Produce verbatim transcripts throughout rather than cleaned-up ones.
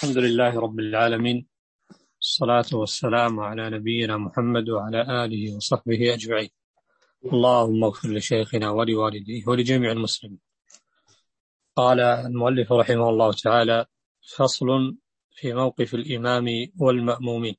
الحمد لله رب العالمين، الصلاة والسلام على نبينا محمد وعلى آله وصحبه أجمعين. اللهم اغفر لشيخنا ولوالديه ولجميع المسلمين. قال المؤلف رحمه الله تعالى: فصل في موقف الإمام والمأمومين.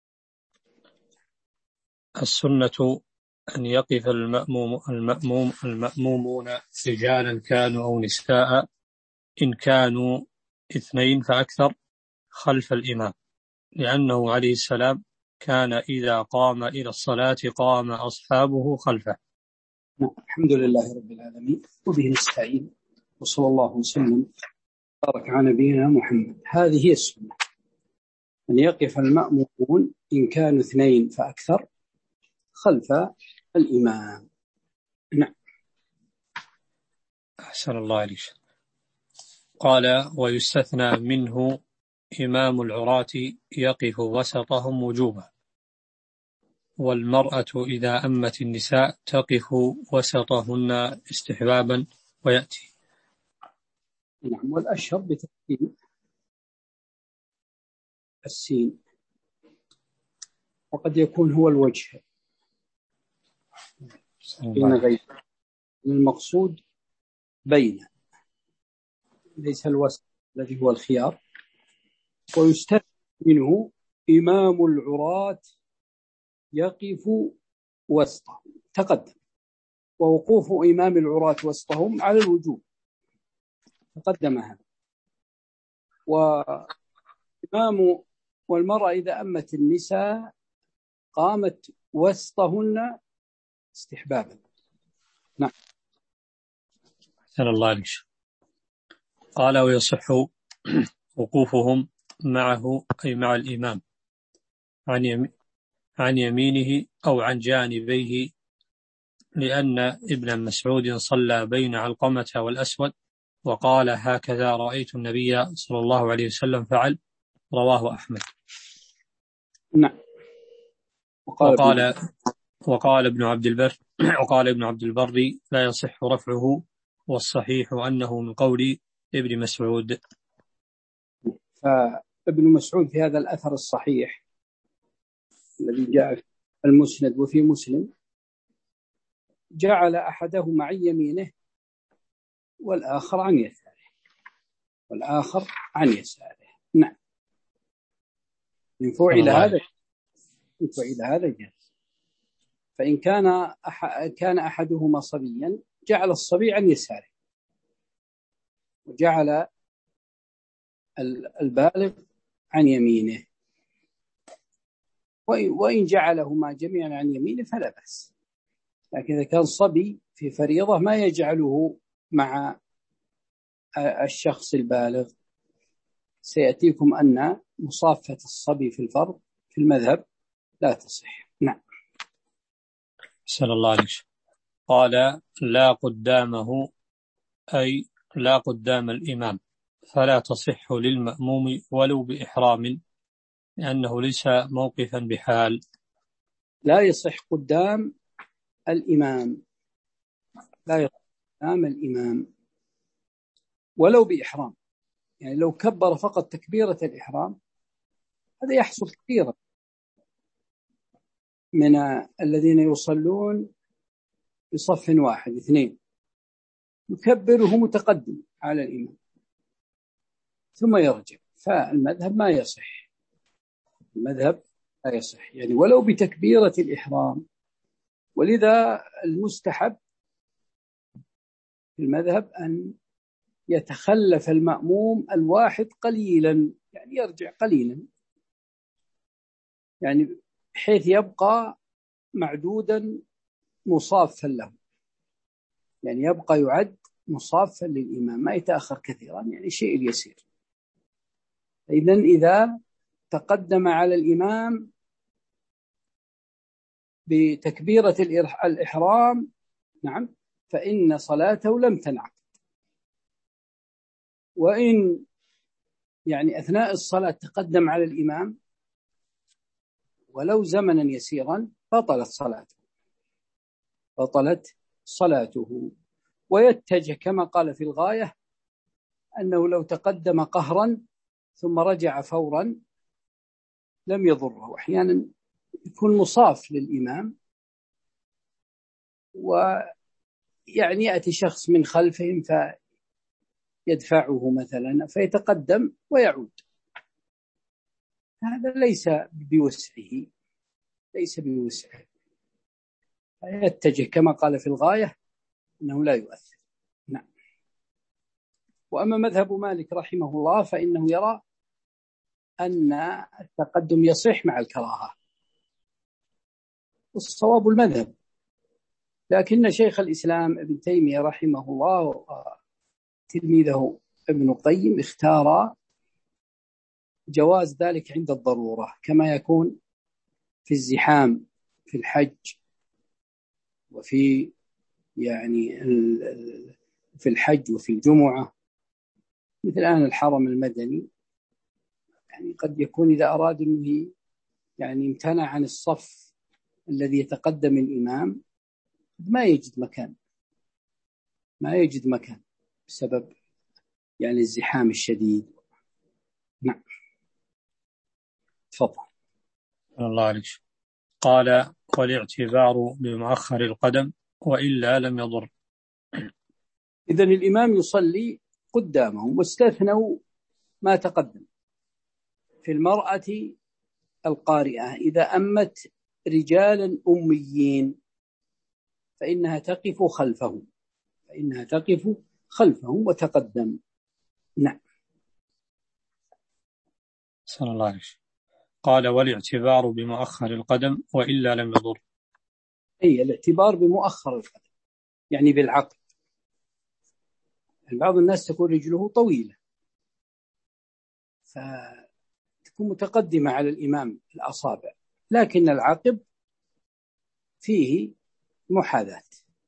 السنة أن يقف المأموم المأموم المأمومون رجالا كانوا أو نساء، إن كانوا اثنين فأكثر، خلف الإمام، لأنه عليه السلام كان إذا قام إلى الصلاة قام أصحابه خلفه. الحمد لله رب العالمين وبه نستعين، وصلى الله وسلم بارك على نبينا محمد. هذه هي السنة، أن يقف المأمومون إن كانوا اثنين فأكثر خلف الإمام. نعم. أحسن الله عليك. قال: ويستثنى منه إمام العراة يقف وسطهم وجوبا، والمرأة إذا أمت النساء تقف وسطهن استحبابا ويأتي. نعم. والأشهر بترتيب السين، وقد يكون هو الوجه بين غير المقصود بين، ليس الوسط الذي هو الخيار. ويستثنى منه إمام العراة يقف وسطهم، تقدم، ووقوف إمام العراة وسطهم على الوجوب تقدم هذا. وإمام والمرأة إذا أمت النساء قامت وسطهن استحبابا. نعم. أحسن الله عليك. قال: ويصح وقوفهم معه، أي مع الإمام، عن يمين عن يمينه أو عن جانبيه، لأن ابن مسعود صلى بين علقمة والأسود وقال: هكذا رأيت النبي صلى الله عليه وسلم فعل. رواه أحمد. نعم. وقال وقال, وقال ابن عبد البر وقال ابن عبد البر لا يصح رفعه، والصحيح أنه من قول ابن مسعود. فابن مسعود في هذا الأثر الصحيح الذي جاء في المسند وفي مسلم جعل أحدهما عن يمينه والآخر عن يساره والآخر عن يساره. نعم. من فعل هذا من فعل هذا جاز. فإن كان أح... كان أحدهما صبيا جعل الصبي عن يساره، وجعل البالغ عن يمينه. وإن جعلهما جميعا عن يمينه فلا بأس. لكن إذا كان صبي في فريضة ما يجعله مع الشخص البالغ. سيأتيكم أن مصافة الصبي في الفرض في المذهب لا تصح. نعم. سأل الله عليك. قال: لا قدامه، أي لا قدام الإمام، فلا تصح للمأموم ولو بإحرام، لأنه ليس موقفا بحال. لا يصح قدام الإمام لا يصح قدام الإمام ولو بإحرام. يعني لو كبر فقط تكبيرة الإحرام هذا يحصل كثيرا من الذين يصلون بصف واحد اثنين، يكبره متقدم على الإمام ثم يرجع. فالمذهب ما يصح، المذهب لا يصح يعني ولو بتكبيرة الإحرام. ولذا المستحب في المذهب أن يتخلف المأموم الواحد قليلا، يعني يرجع قليلا، يعني بحيث يبقى معدودا مصافا له، يعني يبقى يعد مصافا للإمام، ما يتأخر كثيرا، يعني شيء اليسير. إذن إذا تقدم على الإمام بتكبيرة الإحرام نعم فإن صلاته لم تنعقد. وإن يعني أثناء الصلاة تقدم على الإمام ولو زمنا يسيرا بطلت صلاته بطلت صلاته. ويتجه كما قال في الغاية أنه لو تقدم قهرا ثم رجع فورا لم يضره. أحيانا يكون مصاف للإمام ويعني يأتي شخص من خلفهم فيدفعه مثلا فيتقدم ويعود، هذا ليس بوسعه ليس بوسعه يتجه كما قال في الغاية أنه لا يؤثر. نعم. وأما مذهب مالك رحمه الله فإنه يرى أن التقدم يصح مع الكراهة، والصواب المذهب. لكن شيخ الإسلام ابن تيمية رحمه الله وتلميذه ابن القيم اختار جواز ذلك عند الضرورة، كما يكون في الزحام في الحج وفي يعني في الحج وفي الجمعة، مثل الآن الحرم المدني، يعني قد يكون إذا أراد أنه يعني امتنع عن الصف الذي يتقدم الإمام ما يجد مكان ما يجد مكان بسبب يعني الزحام الشديد. نعم. تفضل. الله عليك. قال والاعتبار بمؤخر القدم وإلا لم يضر. إذن الإمام يصلي قدامهم، واستثنوا ما تقدم في المرأة القارئة إذا أمت رجالا أميين فإنها تقف خلفهم فإنها تقف خلفهم وتقدم. نعم. صلى الله عليه وسلم. قال والاعتبار بمؤخر القدم وإلا لم يضر. أي الاعتبار بمؤخر القدم يعني بالعقل. بعض الناس تكون رجله طويلة فتكون متقدمة على الإمام الأصابع، لكن العقب فيه محاذاة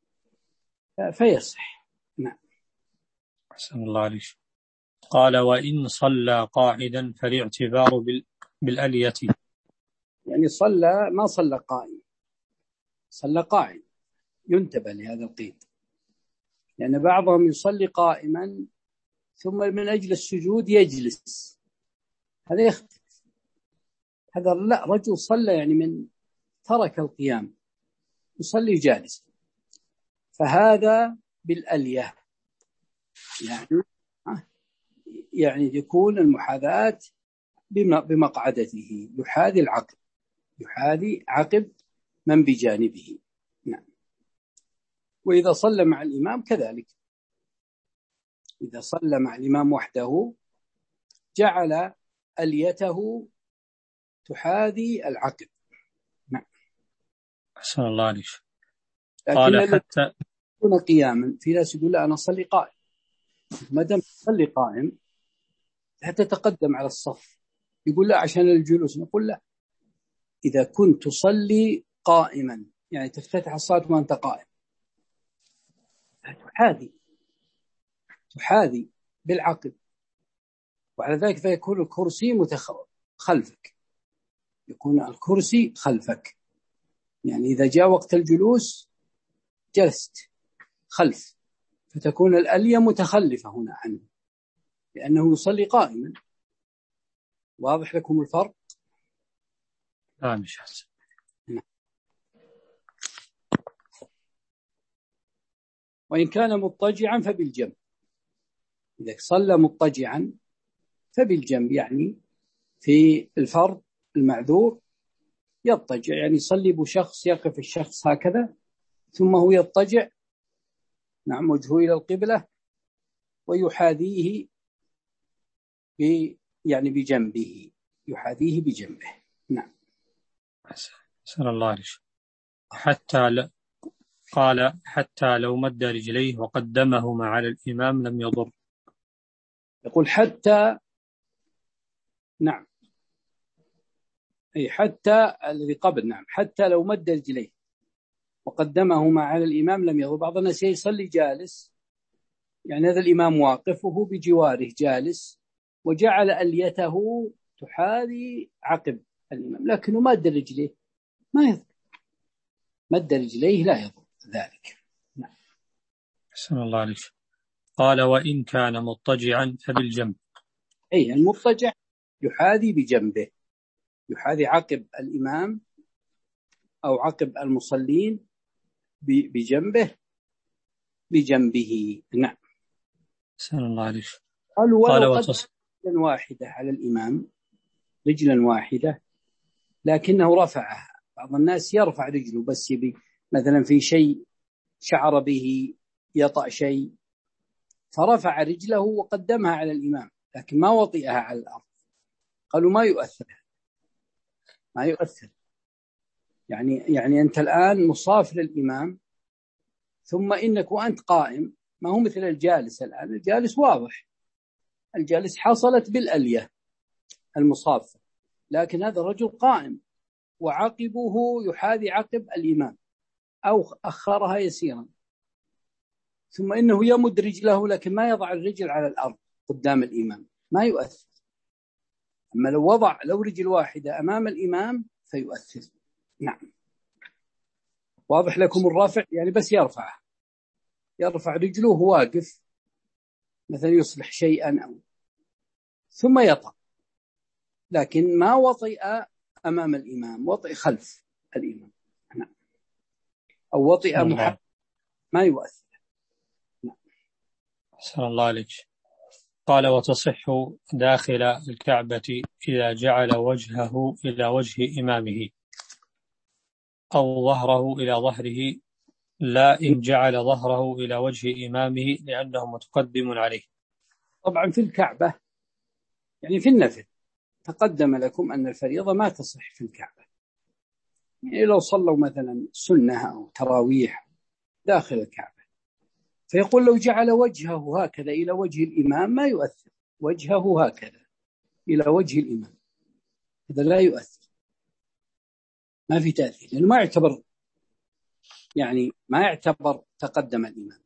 فيصح. نعم. أحسن الله عليك. قال وإن صلى قاعدا فالاعتبار بالألية. يعني صلى ما صلى قائم، صلى قاعد، ينتبه لهذا القيد، لأن يعني بعضهم يصلي قائما ثم من أجل السجود يجلس، هذا يختلف. هذا لا، رجل صلى يعني من ترك القيام يصلي جالس، فهذا بالألية، يعني يعني يكون المحاذاة بمقعدته، يحاذي العقب يحاذي عقب من بجانبه. نعم. وإذا صلى مع الإمام كذلك، إذا صلى مع الإمام وحده جعل أليته تحاذي العقب. نعم. أحسن الله عليك. قال حتى يكون قياما، في ناس يقول لا أنا أصلي قائم، ما دام تصلي قائم حتى تقدم على الصف، يقول لا عشان الجلوس، نقول لا، إذا كنت تصلي قائما يعني تفتتح الصلاة وأنت قائم تحاذي تحاذي بالعقب، وعلى ذلك فيكون الكرسي خلفك، يكون الكرسي خلفك، يعني إذا جاء وقت الجلوس جلست خلف، فتكون الألية متخلفة هنا عنه لأنه يصلي قائما. واضح لكم الفرق؟ آه مش حسن. وإن كان مضطجعا فبالجنب، إذا صلى مضطجعا فبالجنب، يعني في الفرض المعذور يضطجع، يعني يصلي بشخص يقف الشخص هكذا ثم هو يضطجع، نعم، وجهه إلى القبلة ويحاذيه ب يعني بجنبه، يحاذيه بجنبه. نعم. سأل الله عليه. حتى ل... قال حتى لو مد رجليه وقدمهما على الإمام لم يضر. يقول حتى، نعم، أي حتى الذي قبل، نعم، حتى لو مد رجليه وقدمهما على الإمام لم يضر. بعض الناس يصلي جالس، يعني هذا الإمام واقف وهو بجواره جالس وجعل أليته تحاذي عقب الإمام، لكنه مد رجليه ما يضر، مد رجليه لا يضر ذلك. نعم. بسم الله عليك. قال وإن كان مضطجعا فبالجنب. أي المضطجع يحاذي بجنبه، يحاذي عقب الإمام أو عقب المصلين بجنبه بجنبه. نعم. سلام الله عليك. قال ولو قد رجلا واحدة على الإمام، رجلا واحدة لكنه رفعها. بعض الناس يرفع رجله بس يبي مثلا في شيء شعر به، يطأ شيء، فرفع رجله وقدمها على الإمام لكن ما وطئها على الأرض. قالوا ما يؤثر، ما يؤثر. يعني يعني أنت الآن مصاف للإمام، ثم إنك وأنت قائم، ما هو مثل الجالس. الآن الجالس واضح، الجالس حصلت بالألية المصافة، لكن هذا الرجل قائم وعقبه يحاذي عقب الإمام أو أخرها يسيرا، ثم إنه يمد رجله لكن ما يضع الرجل على الأرض قدام الإمام، ما يؤثر. أما لو وضع لو رجل واحدة أمام الإمام فيؤثر. نعم. واضح لكم الرافع؟ يعني بس يرفع يرفع رجله وهو واقف مثلا يصلح شيئا أو ثم يطأ، لكن ما وطئ أمام الإمام، وطئ خلف الإمام. نعم. أو وطئ محمد ما يؤثر. نعم. صلى الله عليك. قال وتصح داخل الكعبة إذا جعل وجهه إلى وجه إمامه أو ظهره إلى ظهره، لا إن جعل ظهره إلى وجه إمامه لأنه متقدم عليه. طبعا في الكعبة يعني في النفل تقدم لكم أن الفريضة ما تصح في الكعبة. يعني لو صلوا مثلا سنة أو تراويح داخل الكعبة، فيقول لو جعل وجهه هكذا إلى وجه الإمام ما يؤثر، وجهه هكذا إلى وجه الإمام هذا لا يؤثر، ما في تأثير، لأنه ما يعتبر يعني ما يعتبر تقدم الإمام.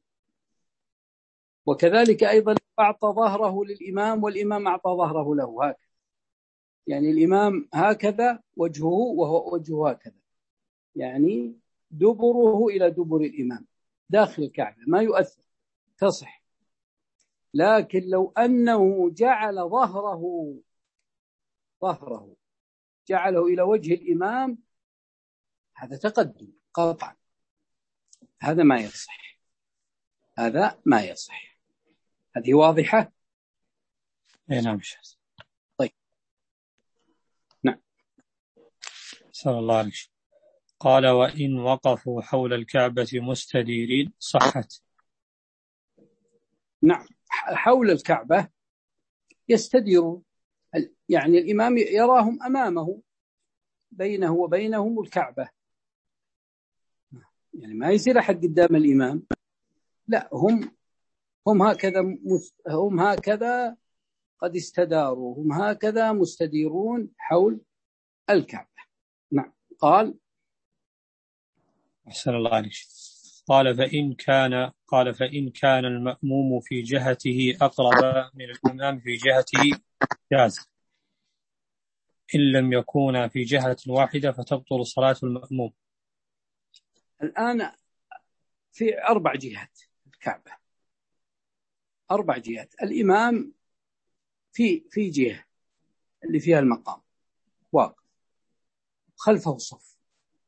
وكذلك أيضا أعطى ظهره للإمام والإمام أعطى ظهره له هكذا، يعني الإمام هكذا وجهه وهو وجهه هكذا، يعني دبره إلى دبر الإمام داخل الكعبة ما يؤثر، تصح. لكن لو أنه جعل ظهره ظهره جعله إلى وجه الإمام هذا تقدم قطعا، هذا ما يصح، هذا ما يصح. هذه واضحة؟ اي نعم. طيب. نعم. صلى الله عليه وسلم. قال وإن وقفوا حول الكعبة مستديرين صحت. نعم. حول الكعبة يستديرون، يعني الإمام يراهم أمامه، بينه وبينهم الكعبة، يعني ما يصير أحد قدام الإمام، لا هم هم هكذا هم هكذا قد استداروا، هم هكذا مستديرون حول الكعبة. نعم. قال أحسن الله عليك. قال فإن كان قال فإن كان المأموم في جهته أقرب من الإمام في جهته جاز، إن لم يكون في جهة واحدة فتبطل صلاة المأموم. الآن في أربع جهات الكعبة، أربع جهات. الإمام في في جهة اللي فيها المقام واقف، خلفه الصف،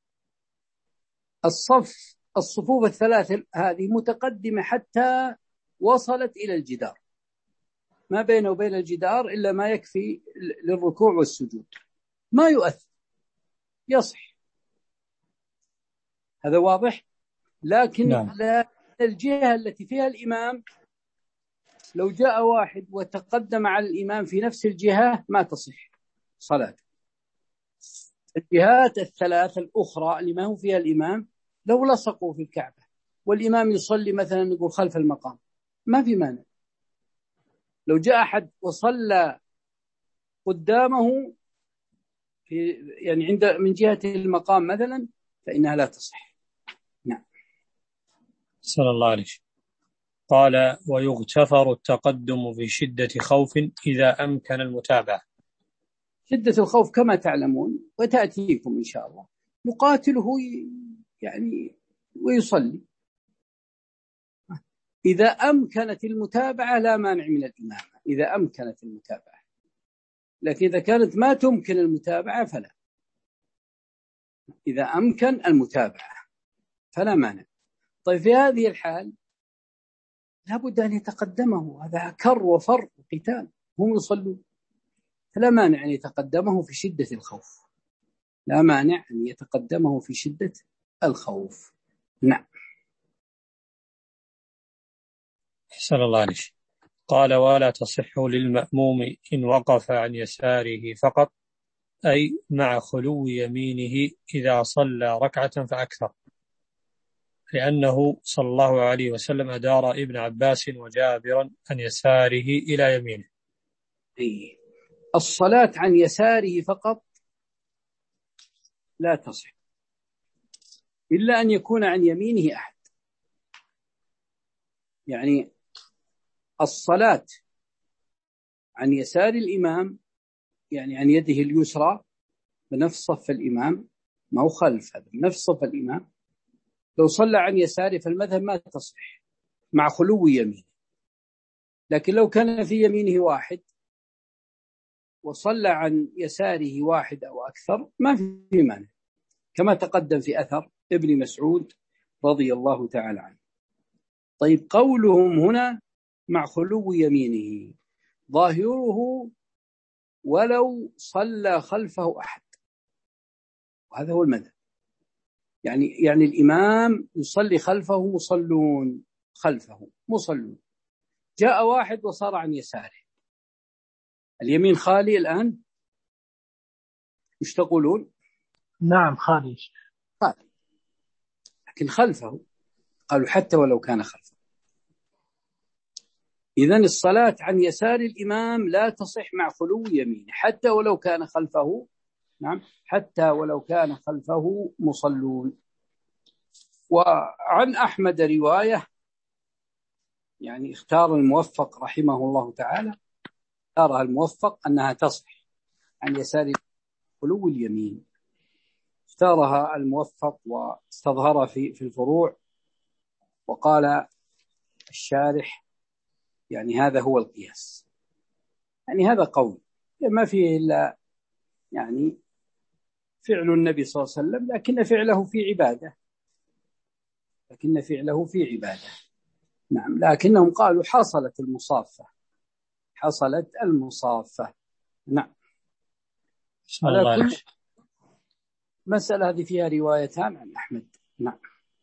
الصف الصفوف الثلاث هذه متقدمة حتى وصلت إلى الجدار، ما بينه وبين الجدار إلا ما يكفي للركوع والسجود، ما يؤثر، يصح، هذا واضح. لكن نعم. لا الجهة التي فيها الإمام لو جاء واحد وتقدم على الإمام في نفس الجهة ما تصح صلاة. الجهات الثلاث الأخرى اللي ما هو فيها الإمام لو لصقوا في الكعبة والإمام يصلي مثلا نقول خلف المقام ما في مانع، لو جاء أحد وصلى قدامه في يعني عند من جهة المقام مثلا فإنها لا تصح. نعم. صلى الله عليه وسلم. قال ويغتفر التقدم في شدة خوف إذا أمكن المتابعة. شدة الخوف كما تعلمون وتأتيكم إن شاء الله، يقاتله يعني ويصلي، إذا أمكنت المتابعة لا مانع من الإمامة، إذا أمكنت المتابعة لكن إذا كانت ما تمكن المتابعة فلا. إذا أمكن المتابعة فلا مانع. طيب في هذه الحال لابد أن يتقدمه، هذا كر وفر وقتال، هم يصلون، فلا مانع أن يتقدمه في شدة الخوف، لا مانع أن يتقدمه في شدة الخوف. نعم. أحسن الله عليك. قال ولا تصح للمأموم إن وقف عن يساره فقط، أي مع خلو يمينه إذا صلى ركعة فأكثر، لأنه صلى الله عليه وسلم أدار ابن عباس وجابرا عن يساره إلى يمينه. الصلاة عن يساره فقط لا تصح إلا أن يكون عن يمينه أحد. يعني الصلاة عن يسار الإمام، يعني عن يده اليسرى بنفس صف الإمام، ما هو خلف، هذا بنفس صف الإمام، لو صلى عن يساره فالمذهب ما تصح مع خلو يمينه. لكن لو كان في يمينه واحد وصلى عن يساره واحد أو أكثر ما في مانع، كما تقدم في أثر ابن مسعود رضي الله تعالى عنه. طيب قولهم هنا مع خلو يمينه ظاهره ولو صلى خلفه أحد، وهذا هو المذهب. يعني يعني الإمام يصلي خلفه مصلون، خلفه مصلون، جاء واحد وصار عن يساره، اليمين خالي الآن، مش تقولون؟ نعم خالي. خالي، لكن خلفه، قالوا حتى ولو كان خلفه. إذن الصلاة عن يسار الإمام لا تصح مع خلو يمينه حتى ولو كان خلفه، نعم، حتى ولو كان خلفه مصلون. وعن أحمد رواية، يعني اختار الموفق رحمه الله تعالى، اختارها الموفق أنها تصح عن يسار خلو اليمين، اختارها الموفق واستظهر في في الفروع، وقال الشارح يعني هذا هو القياس، يعني هذا قول ما فيه إلا يعني فعل النبي صلى الله عليه وسلم، لكن فعله في عبادة، لكن فعله في عبادة. نعم، لكنهم قالوا حصلت المصافة، حصلت المصافة. نعم. على كل مسألة هذه فيها روايتان عن أحمد. نعم.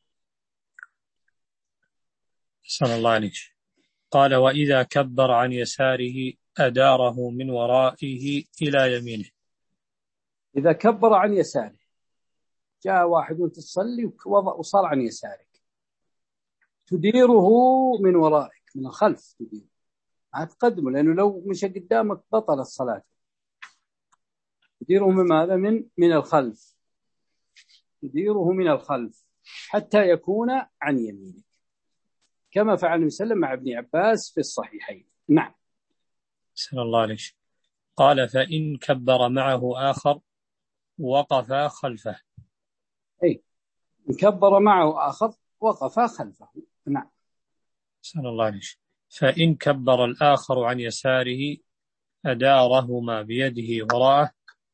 صلى الله عليه. قال وإذا كبر عن يساره أداره من ورائه إلى يمينه. إذا كبر عن يساره، جاء واحد تصلي وصار عن يسارك، تديره من ورائك، من الخلف تديره، ما تقدمه، لأنه لو مشى قدامك بطل الصلاة. تديره من ماذا؟ من من الخلف، تديره من الخلف حتى يكون عن يمينك، كما فعل النبي صلى الله عليه وسلم مع ابن عباس في الصحيحين. نعم. صلى الله عليه. قال فإن كبر معه آخر وقف خلفه. أي إن كبر معه آخر وقف خلفه. نعم. صلى الله عليه. فإن كبر الآخر عن يساره أدارهما بيده وراءه.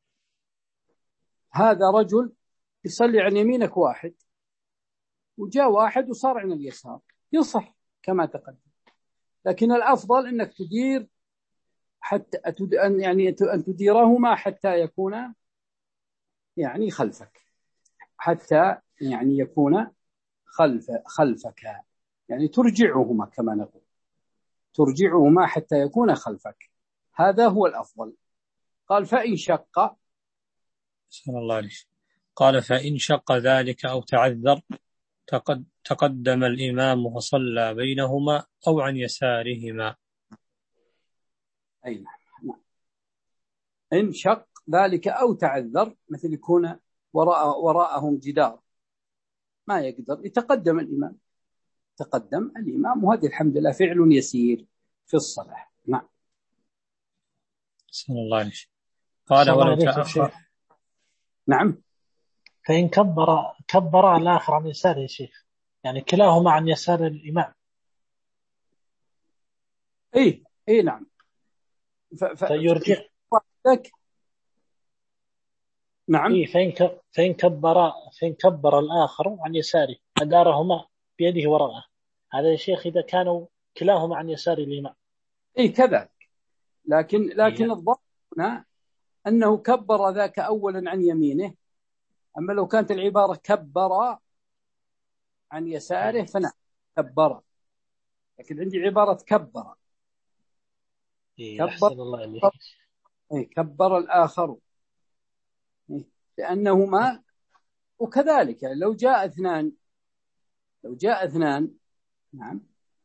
هذا رجل يصلي عن يمينك واحد، وجاء واحد وصار عن اليسار، يصح كما تقدم، لكن الأفضل أنك تدير حتى أن يعني أن تديرهما حتى يكون يعني خلفك، حتى يعني يكون خلف خلفك، يعني ترجعهما كما نقول، ترجعهما حتى يكون خلفك، هذا هو الأفضل. قال فإن شق. صلى الله عليه. قال فإن شق ذلك أو تعذر تقدم الإمام وصلى بينهما أو عن يسارهما. أي نعم. إن شق ذلك أو تعذر، مثل يكون وراء وراءهم جدار ما يقدر، يتقدم الإمام، تقدم الإمام، وهذه الحمد لله فعل يسير في الصلاة. نعم. صلى الله عليه. قال ولو تأخر. نعم. فإن كبر كبر الآخر عن يساره يا شيخ، يعني كلاهما عن يسار الإمام. إيه إيه نعم. ف... فيرجع لك. نعم. إيه فإن ك- فإن كبر فإن كبر الآخر عن يساره أدارهما بيده وراءه. هذا يا شيخ إذا كانوا كلاهما عن يسار الإمام. اي كذلك، لكن لكن إيه. الضابط هنا انه كبر ذاك اولا عن يمينه، اما لو كانت العباره كبر عن يساره إيه. فنعم كبر، لكن عندي عباره كبر إيه كبر أحسن الله إليك. إيه كبر الاخر، إيه لانهما. وكذلك يعني لو جاء اثنان لو جاء اثنان نعم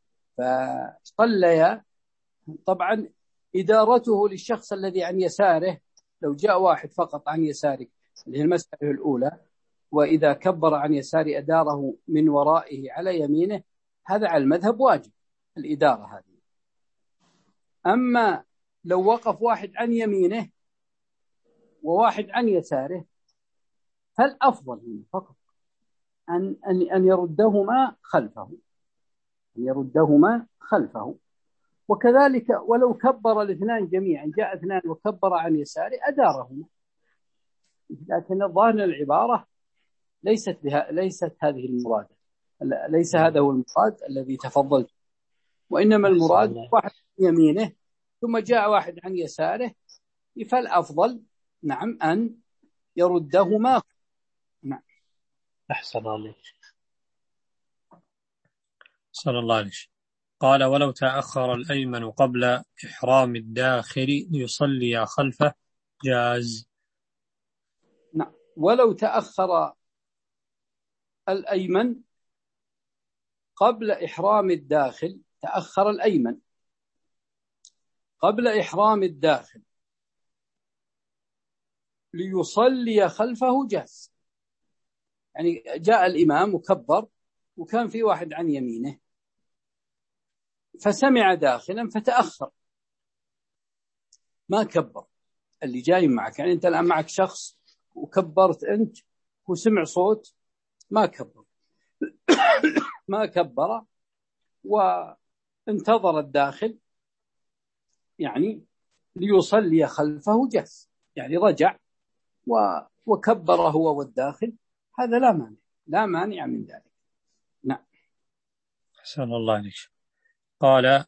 فصليا، طبعا إدارته للشخص الذي عن يساره، لو جاء واحد فقط عن يساره اللي هي المسألة الأولى، وإذا كبر عن يساره أداره من ورائه على يمينه، هذا على المذهب واجب الإدارة هذه. أما لو وقف واحد عن يمينه وواحد عن يساره، فالأفضل فقط أن أن أن يردهما خلفه أن يردهما خلفه. وكذلك ولو كبر الاثنان جميعا، جاء اثنان وكبر عن يساره أدارهما، لكن الظاهر العبارة ليست بها ليست هذه المراد، ليس هذا هو المراد الذي تفضلت، وإنما المراد واحد عن يمينه ثم جاء واحد عن يساره، فالأفضل نعم أن يردهما. نعم. أحسن عليك. صلى الله عليه وسلم. قال ولو تأخر الأيمن قبل إحرام الداخل ليصلي خلفه جاز. نعم. ولو تأخر الأيمن قبل إحرام الداخل، تأخر الأيمن قبل إحرام الداخل ليصلي خلفه جاز. يعني جاء الإمام وكبر وكان في واحد عن يمينه فسمع داخلا فتأخر، ما كبر اللي جاي معك. يعني أنت الآن معك شخص وكبرت أنت وسمع صوت، ما كبر ما كبر وانتظر الداخل يعني ليصلي خلفه جاز، يعني رجع وكبر هو والداخل، هذا لا مانع لا مانع من ذلك. نعم. أحسن الله عليك. قال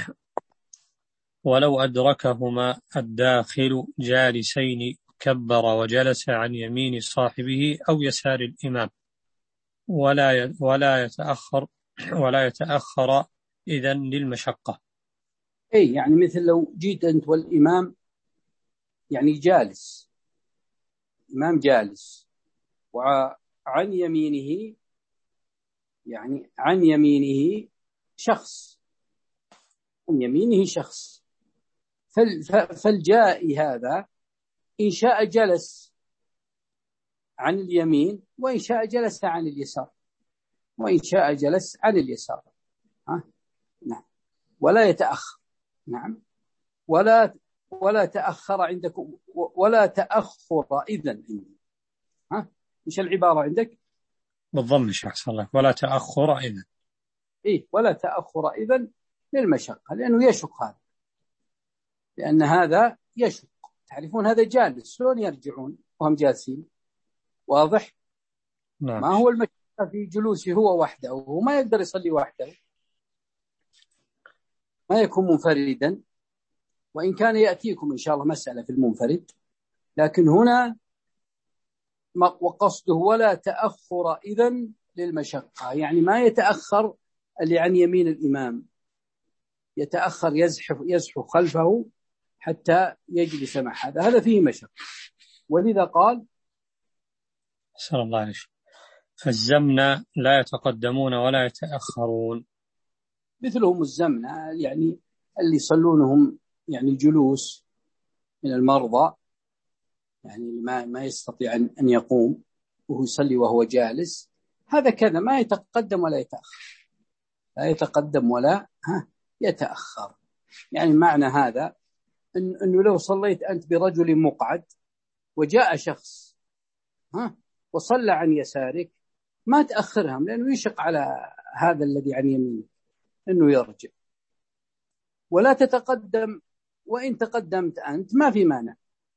ولو أدركهما الداخل جالسين كبر وجلس عن يمين صاحبه أو يسار الإمام ولا ولا يتأخر ولا يتأخر إذن للمشقة. أي يعني مثل لو جيت أنت والإمام يعني جالس، إمام جالس وعن يمينه يعني عن يمينه شخص عن يمينه شخص فالجائي هذا إن شاء جلس عن اليمين وإن شاء جلس عن اليسار وإن شاء جلس عن اليسار. ها؟ نعم. ولا يتأخر. نعم. ولا ولا تأخر عندكم ولا تأخر إذن عندي. ها؟ إيش العبارة عندك؟ بالضم شخص الله ولا تأخر إذن. إيه ولا تأخر إذن للمشقة، لأنه يشق هذا، لأن هذا يشق. تعرفون هذا جالس شلون يرجعون وهم جالسين؟ واضح؟ نعم. ما هو المشقة في جلوسه هو وحده، وهو ما يقدر يصلي وحده، ما يكون منفردا، وإن كان يأتيكم إن شاء الله مسألة في المنفرد، لكن هنا وقصده ولا تأخر إذن للمشقة، يعني ما يتأخر اللي عن يمين الإمام، يتأخر يزحف يزحف خلفه حتى يجلس مع هذا، هذا فيه مشقة. ولذا قال صلى الله عليه وسلم فالزمن لا يتقدمون ولا يتأخرون. مثلهم الزمن يعني اللي يصلونهم يعني الجلوس من المرضى، يعني ما ما يستطيع أن يقوم وهو يصلي وهو جالس، هذا كذا ما يتقدم ولا يتأخر، لا يتقدم ولا ها يتأخر. يعني معنى هذا إن إنه لو صليت أنت برجل مقعد وجاء شخص ها وصلى عن يسارك، ما تأخرهم، لأنه يشق على هذا الذي عن يمينك إنه يرجع. ولا تتقدم، وإن تقدمت أنت ما في مانع،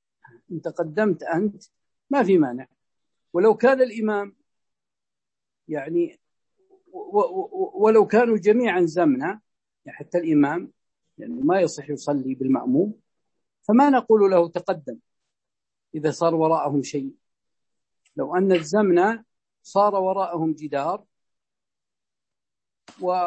إن تقدمت أنت ما في مانع. ولو كان الإمام يعني ولو كانوا جميعا زمنا، يعني حتى الإمام يعني ما يصح يصلي بالمأموم، فما نقول له تقدم إذا صار وراءهم شيء. لو أن الزمن صار وراءهم جدار و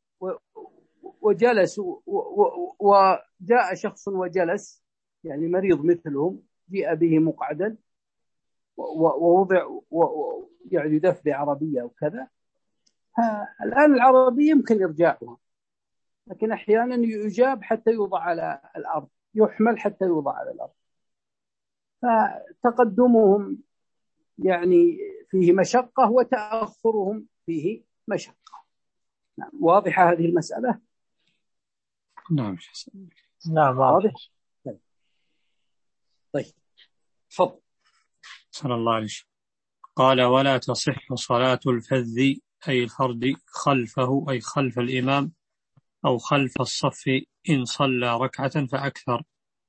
وجلس وجاء شخص وجلس، يعني مريض مثلهم جاء به مقعدا ووضع يعني دف بعربية وكذا، الآن العربية يمكن إرجاعها، لكن أحيانا يجاب حتى يوضع على الأرض، يحمل حتى يوضع على الأرض، فتقدمهم يعني فيه مشقة وتأخرهم فيه مشقة. نعم. واضحة هذه المسألة؟ نعم نعم واضح. طيب تفضل. صلى الله عليه وسلم. قال ولا تصح صلاة الفذ أي الفرد خلفه أي خلف الإمام أو خلف الصف إن صلى ركعة فأكثر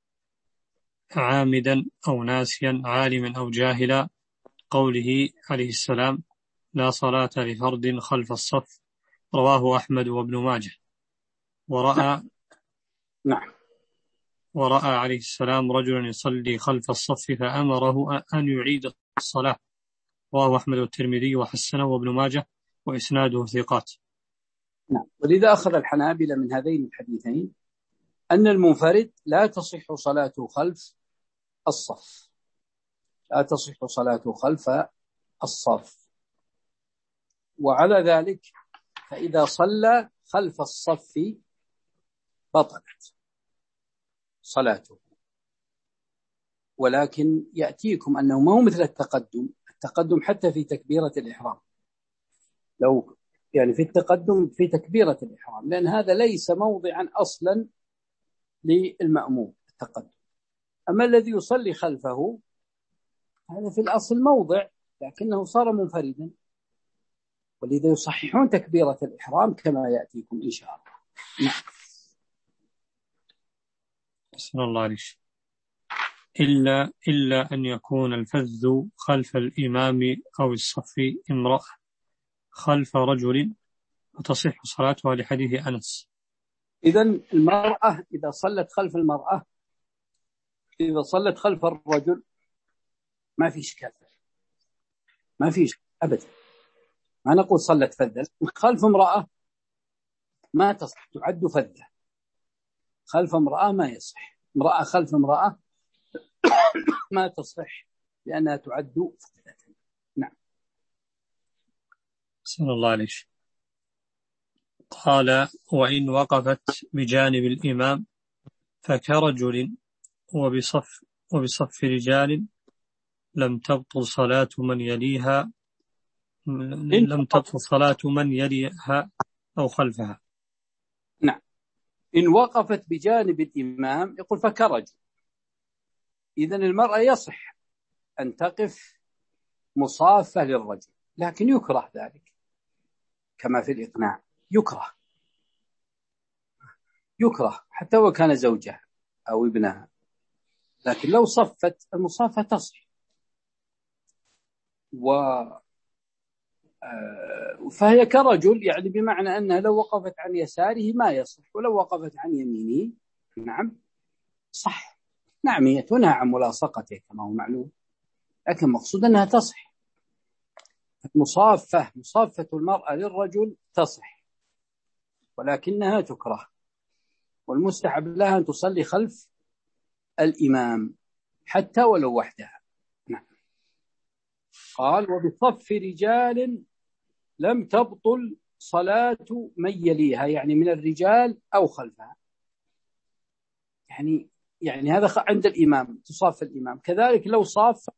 عامدا أو ناسيا عالما أو جاهلا، قوله عليه السلام لا صلاة لفرد خلف الصف، رواه أحمد وابن ماجه. ورأى نعم. ورأى عليه السلام رجلا يصلي خلف الصف فأمره أن يعيد الصلاة، رواه أحمد والترمذي وحسنه وابن ماجه وإسناده ثقات. نعم. ولذا أخذ الحنابلة من هذين الحديثين أن المنفرد لا تصح صلاته خلف الصف، لا تصح صلاته خلف الصف. وعلى ذلك فإذا صلى خلف الصف بطلت صلاته. ولكن يأتيكم أنه ما هو مثل التقدم، التقدم حتى في تكبيرة الإحرام، لو يعني في التقدم في تكبيرة الإحرام، لأن هذا ليس موضعا أصلا للمأموم التقدم. أما الذي يصلي خلفه هذا في الأصل موضع، لكنه صار منفردا، ولذا يصححون تكبيرة الإحرام كما يأتيكم إن شاء الله. نعم. صلى الله عليه وسلم. إلا, إلا أن يكون الفذ خلف الإمام أو الصف امرأة خلف رجل وتصح صلاتها لحديث أنس. إذن المرأة إذا صلت خلف المرأة، إذا صلت خلف الرجل ما في إشكال، ما في إشكال أبدا، ما نقول صلت فذة. خلف امرأة ما تصح، تعد فذة. خلف امرأة ما يصح، امرأة خلف امرأة ما تصح لأنها تعد فذة. نعم. صلى الله عليه وسلم. قال وإن وقفت بجانب الإمام فكرجل وبصف, وبصف رجال لم تبطل صلاة من يليها لم تبطل صلاة من يليها أو خلفها. نعم. إن وقفت بجانب الإمام يقول فكرجل، إذن المرأة يصح أن تقف مصافة للرجل، لكن يكره ذلك كما في الإقناع، يكره يكره حتى وكان زوجها أو ابنها، لكن لو صفت المصافة تصح. و فهي كرجل، يعني بمعنى أنها لو وقفت عن يساره ما يصح، ولو وقفت عن يمينه نعم صح. نعم هي تنهى عن ملاصقته كما هو معلوم، لكن مقصود أنها تصح. مصافة مصافة المرأة للرجل تصح، ولكنها تكره، والمستحب لها أن تصلي خلف الإمام حتى ولو وحدها. نعم. قال وبصف رجال لم تبطل صلاة من يليها، يعني من الرجال أو خلفها، يعني يعني هذا عند الإمام تصاف الإمام. كذلك لو صاف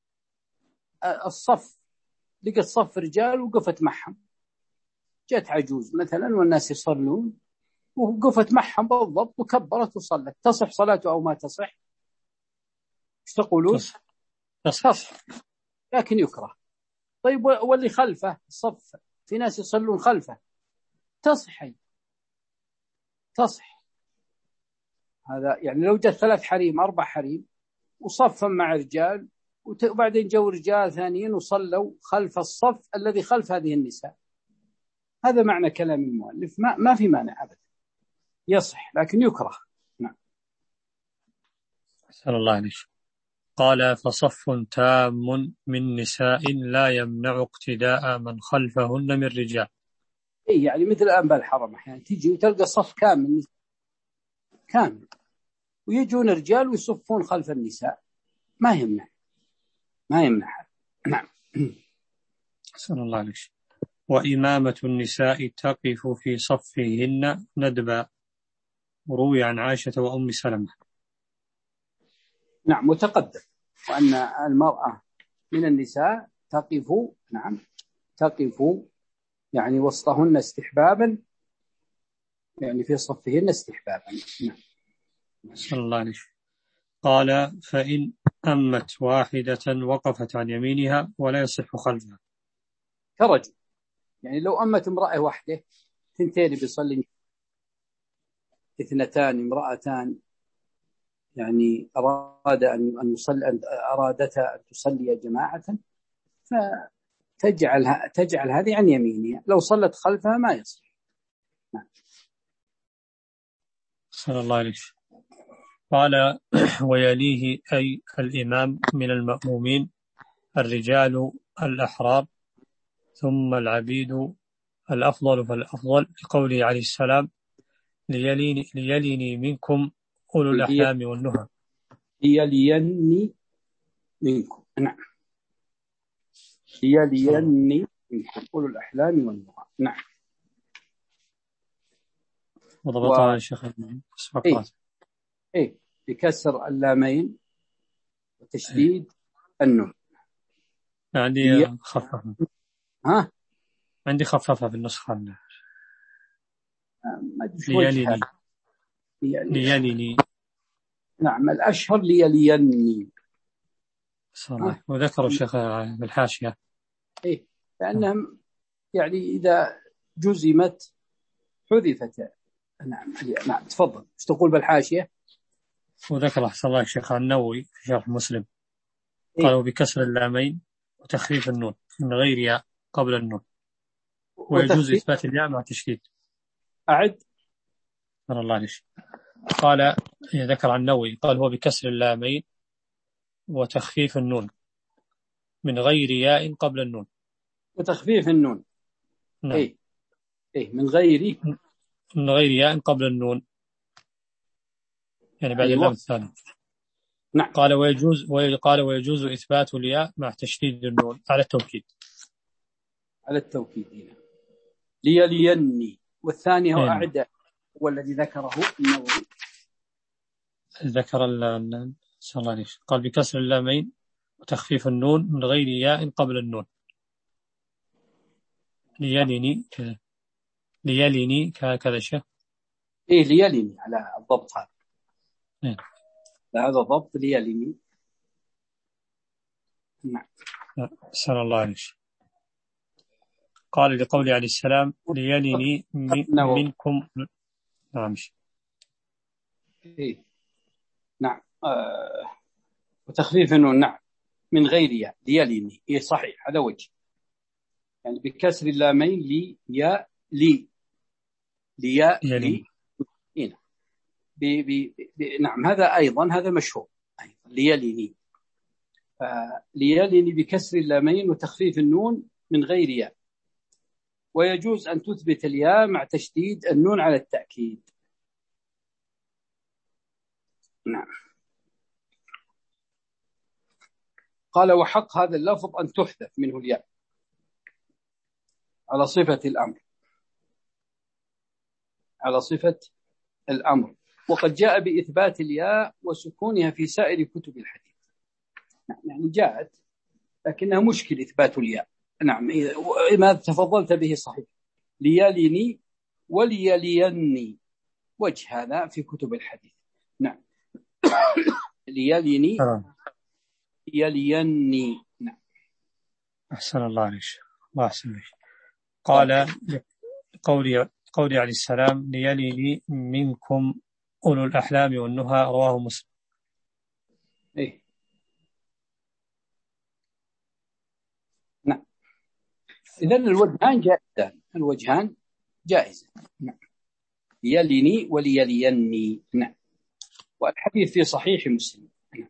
الصف، لقت صف رجال وقفت معهم، جت عجوز مثلا والناس يصلون وقفت معهم بالضبط وكبرت وصلت، تصح صلاته أو ما تصح؟ ايش تقولون؟ تصح، لكن يكره. طيب واللي خلفه الصف في ناس يصلون خلفه تصح، تصح. هذا يعني لو جت ثلاث حريم أربع حريم وصفا مع رجال، وبعدين جو رجال ثانيين وصلوا خلف الصف الذي خلف هذه النساء. هذا معنى كلام المؤلف، ما, ما في مانع أبدا، يصح لكن يكره. نعم. أحسن الله عليك. قال فصف تام من نساء لا يمنع اقتداء من خلفهن من رجال. إيه يعني مثل الآن بالحرم أحيانا يعني تيجي وتلقى صف كامل كامل ويجون رجال ويصفون خلف النساء، ما يمنع ما يمنع. نعم. أحسن الله عليك. وإمامة النساء تقف في صفهن ندبا، روي عن عائشة وأم سلمة. نعم متقدم، وأن المرأة من النساء تقف نعم تقف يعني وسطهن استحبابا، يعني في صفهن استحبابا. نعم. أحسن الله عليك. قال فإن أمت واحدة وقفت عن يمينها ولا يصح خلفها. كرجل يعني لو أمت امرأة واحدة، ثنتين بيصلي، اثنتان امرأتان يعني أراد أن يصلي أرادتها أن تصلي جماعة، فتجعل تجعل هذه عن يمينها، لو صلت خلفها ما يصح. نعم. صلى الله عليه وسلم. قال ويليه أي الإمام من المأمومين الرجال الأحرار ثم العبيد الأفضل فالأفضل، لقوله عليه السلام ليليني, ليليني منكم أولو الأحلام والنهى. ليليني منكم. نعم. ليليني منكم أولو الأحلام والنهى. نعم. وضبطها و... الشيخ إيه إيه بكسر اللامين وتشديد إيه؟ النون. عندي لي... خففها ها عندي خففها في النسخة. ليليني ليليني. نعم الأشهر ليليني. وذكروا الشيخ بالحاشية إيه لأنهم يعني إذا جزمت حذفت. نعم نعم تفضل. ايش تقول بالحاشية؟ وذكر أحسن الله الشيخ النووي في شرح مسلم إيه؟ قالوا بكسر اللامين وتخفيف النون من غير ياء قبل النون، ويجوز إثبات الياء مع تشديد. أعد. من الله عليه. قال ذكر عن النووي قال هو بكسر اللامين وتخفيف النون من غير ياء قبل النون. وتخفيف النون. نعم. إيه إيه من غير من غير ياء قبل النون، يعني بعد اللام الثاني. نعم. قال ويجوز قال ويجوز إثبات الياء مع تشديد النون على التوكيد. على التوكيد هنا. ليليني. والثاني هو أعدى هو الذي ذكره النووي. ذكر ال صلى الله عليه قال بكسر اللامين وتخفيف النون من غير ياء قبل النون. ليليني كذا ليليني كذا شيء. إيه ليليني على الضبط هذا. إيه. هذا ضبط ليليني. نعم. صلى الله عليه. قال لقول عليه السلام ليليني منكم. نعم. إيه. نعم. آه. وتخفيف النون نعم من غير ياء ليليني. إيه صحيح هذا وجه، يعني بكسر اللامين لي ياء لي لياء لي. هنا بي بي بي نعم هذا أيضا هذا مشهور أيضا ليليني. ليليني بكسر اللامين وتخفيف النون من غير ياء، ويجوز أن تثبت الياء مع تشديد النون على التأكيد. نعم. قال وحق هذا اللفظ أن تحذف منه الياء على صفة الأمر على صفة الأمر وقد جاء بإثبات الياء وسكونها في سائر كتب الحديث. نعم يعني جاءت لكنها مشكل إثبات الياء. نعم ما تفضلت به صحيح. ليليني وليليني وجه هذا في كتب الحديث. نعم. ليليني يليني. نعم. أحسن الله عليك. الله أحسن عليك. قال قولي قولي عليه السلام ليليني منكم أولو الأحلام والنهى، رواه مسلم. إيه إذن الوجهان جائزان، الوجهان جائزة. نعم. يلني وليليني. نعم. والحديث في صحيح مسلم. نعم.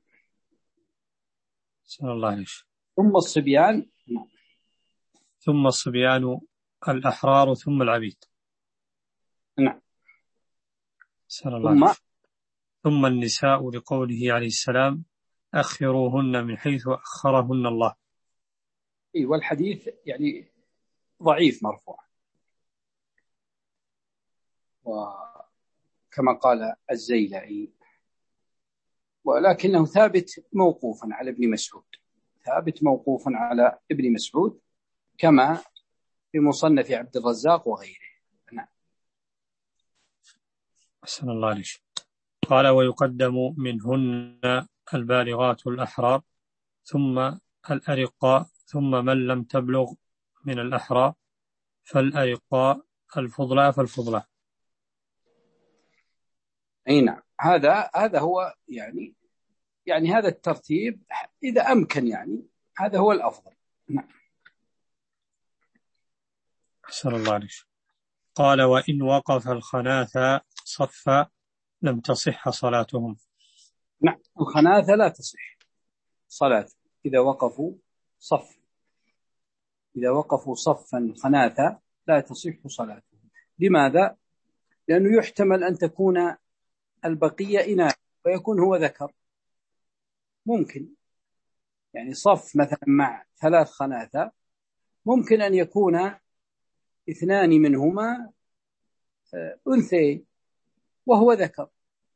صلى الله عليه. ثم الصبيان. نعم. ثم الصبيان الأحرار ثم العبيد. نعم. صلى الله عليه. ثم النساء لقوله عليه السلام أخروهن من حيث أخرهن الله. إيه، والحديث يعني ضعيف مرفوع، وكما قال الزيلعي، ولكنه ثابت موقوفا على ابن مسعود، ثابت موقوفا على ابن مسعود كما في مصنف عبد الرزاق وغيره. نعم. أحسن الله عليك. قال ويقدم منهن البالغات الأحرار ثم الأرقاء ثم من لم تبلغ من الأحرار فالأرقاء الفضلاء فالفضلاء. أي نعم. هذا هذا هو يعني يعني هذا الترتيب إذا أمكن، يعني هذا هو الأفضل. نعم. أحسن الله عليك. قال وإن وقف الخناثة صفا لم تصح صلاتهم. نعم. الخناثة لا تصح صلاة إذا وقفوا صف، إذا وقفوا صفا خناثة لا تصح صلاتهم. لماذا؟ لأنه يحتمل أن تكون البقية إناث ويكون هو ذكر، ممكن يعني صف مثلا مع ثلاث خناثة ممكن أن يكون اثنان منهما أنثى وهو ذكر،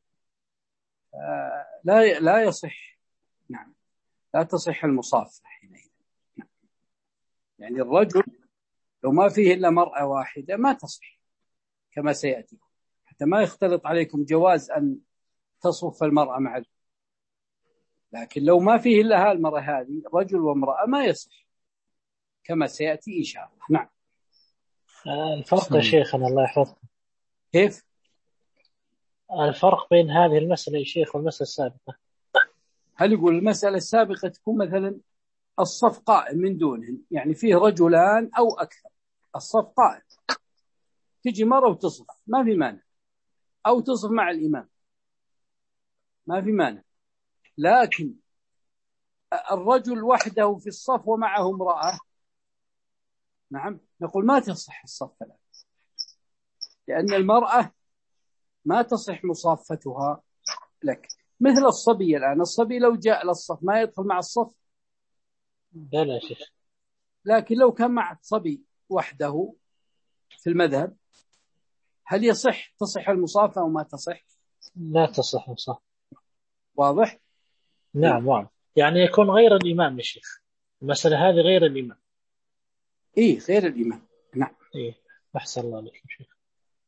لا لا يصح. نعم. لا تصح المصافة حينئذ. نعم. يعني الرجل لو ما فيه إلا مرأة واحدة ما تصح كما سيأتي، حتى ما يختلط عليكم جواز أن تصف المرأة مع الرجل. لكن لو ما فيه إلا هالمرأة هذه رجل وامرأة ما يصح كما سيأتي إن شاء الله. نعم. الفرق يا شيخنا الله يحفظك، كيف الفرق بين هذه المسألة يا شيخ والمسألة السابقة؟ هل يقول المسألة السابقة تكون مثلا الصف قائم من دونهن، يعني فيه رجلان أو أكثر، الصف قائم، تجي مرة وتصف ما في مانع، أو تصف مع الإمام ما في مانع. لكن الرجل وحده في الصف ومعه امرأة، نعم، نقول ما تصح الصف له، لأن المرأة ما تصح مصافتها لك. مثل الصبي الآن، الصبي لو جاء للصف ما يدخل مع الصف، لا لا شيخ. لكن لو كان مع صبي وحده في المذهب هل يصح تصح المصافة أو ما تصح؟ لا تصح المصافة. واضح؟ نعم واضح. يعني يكون غير الإمام يا شيخ، المسألة هذه غير الإمام. إيه غير الإمام. نعم. إيه أحسن الله عليك يا شيخ.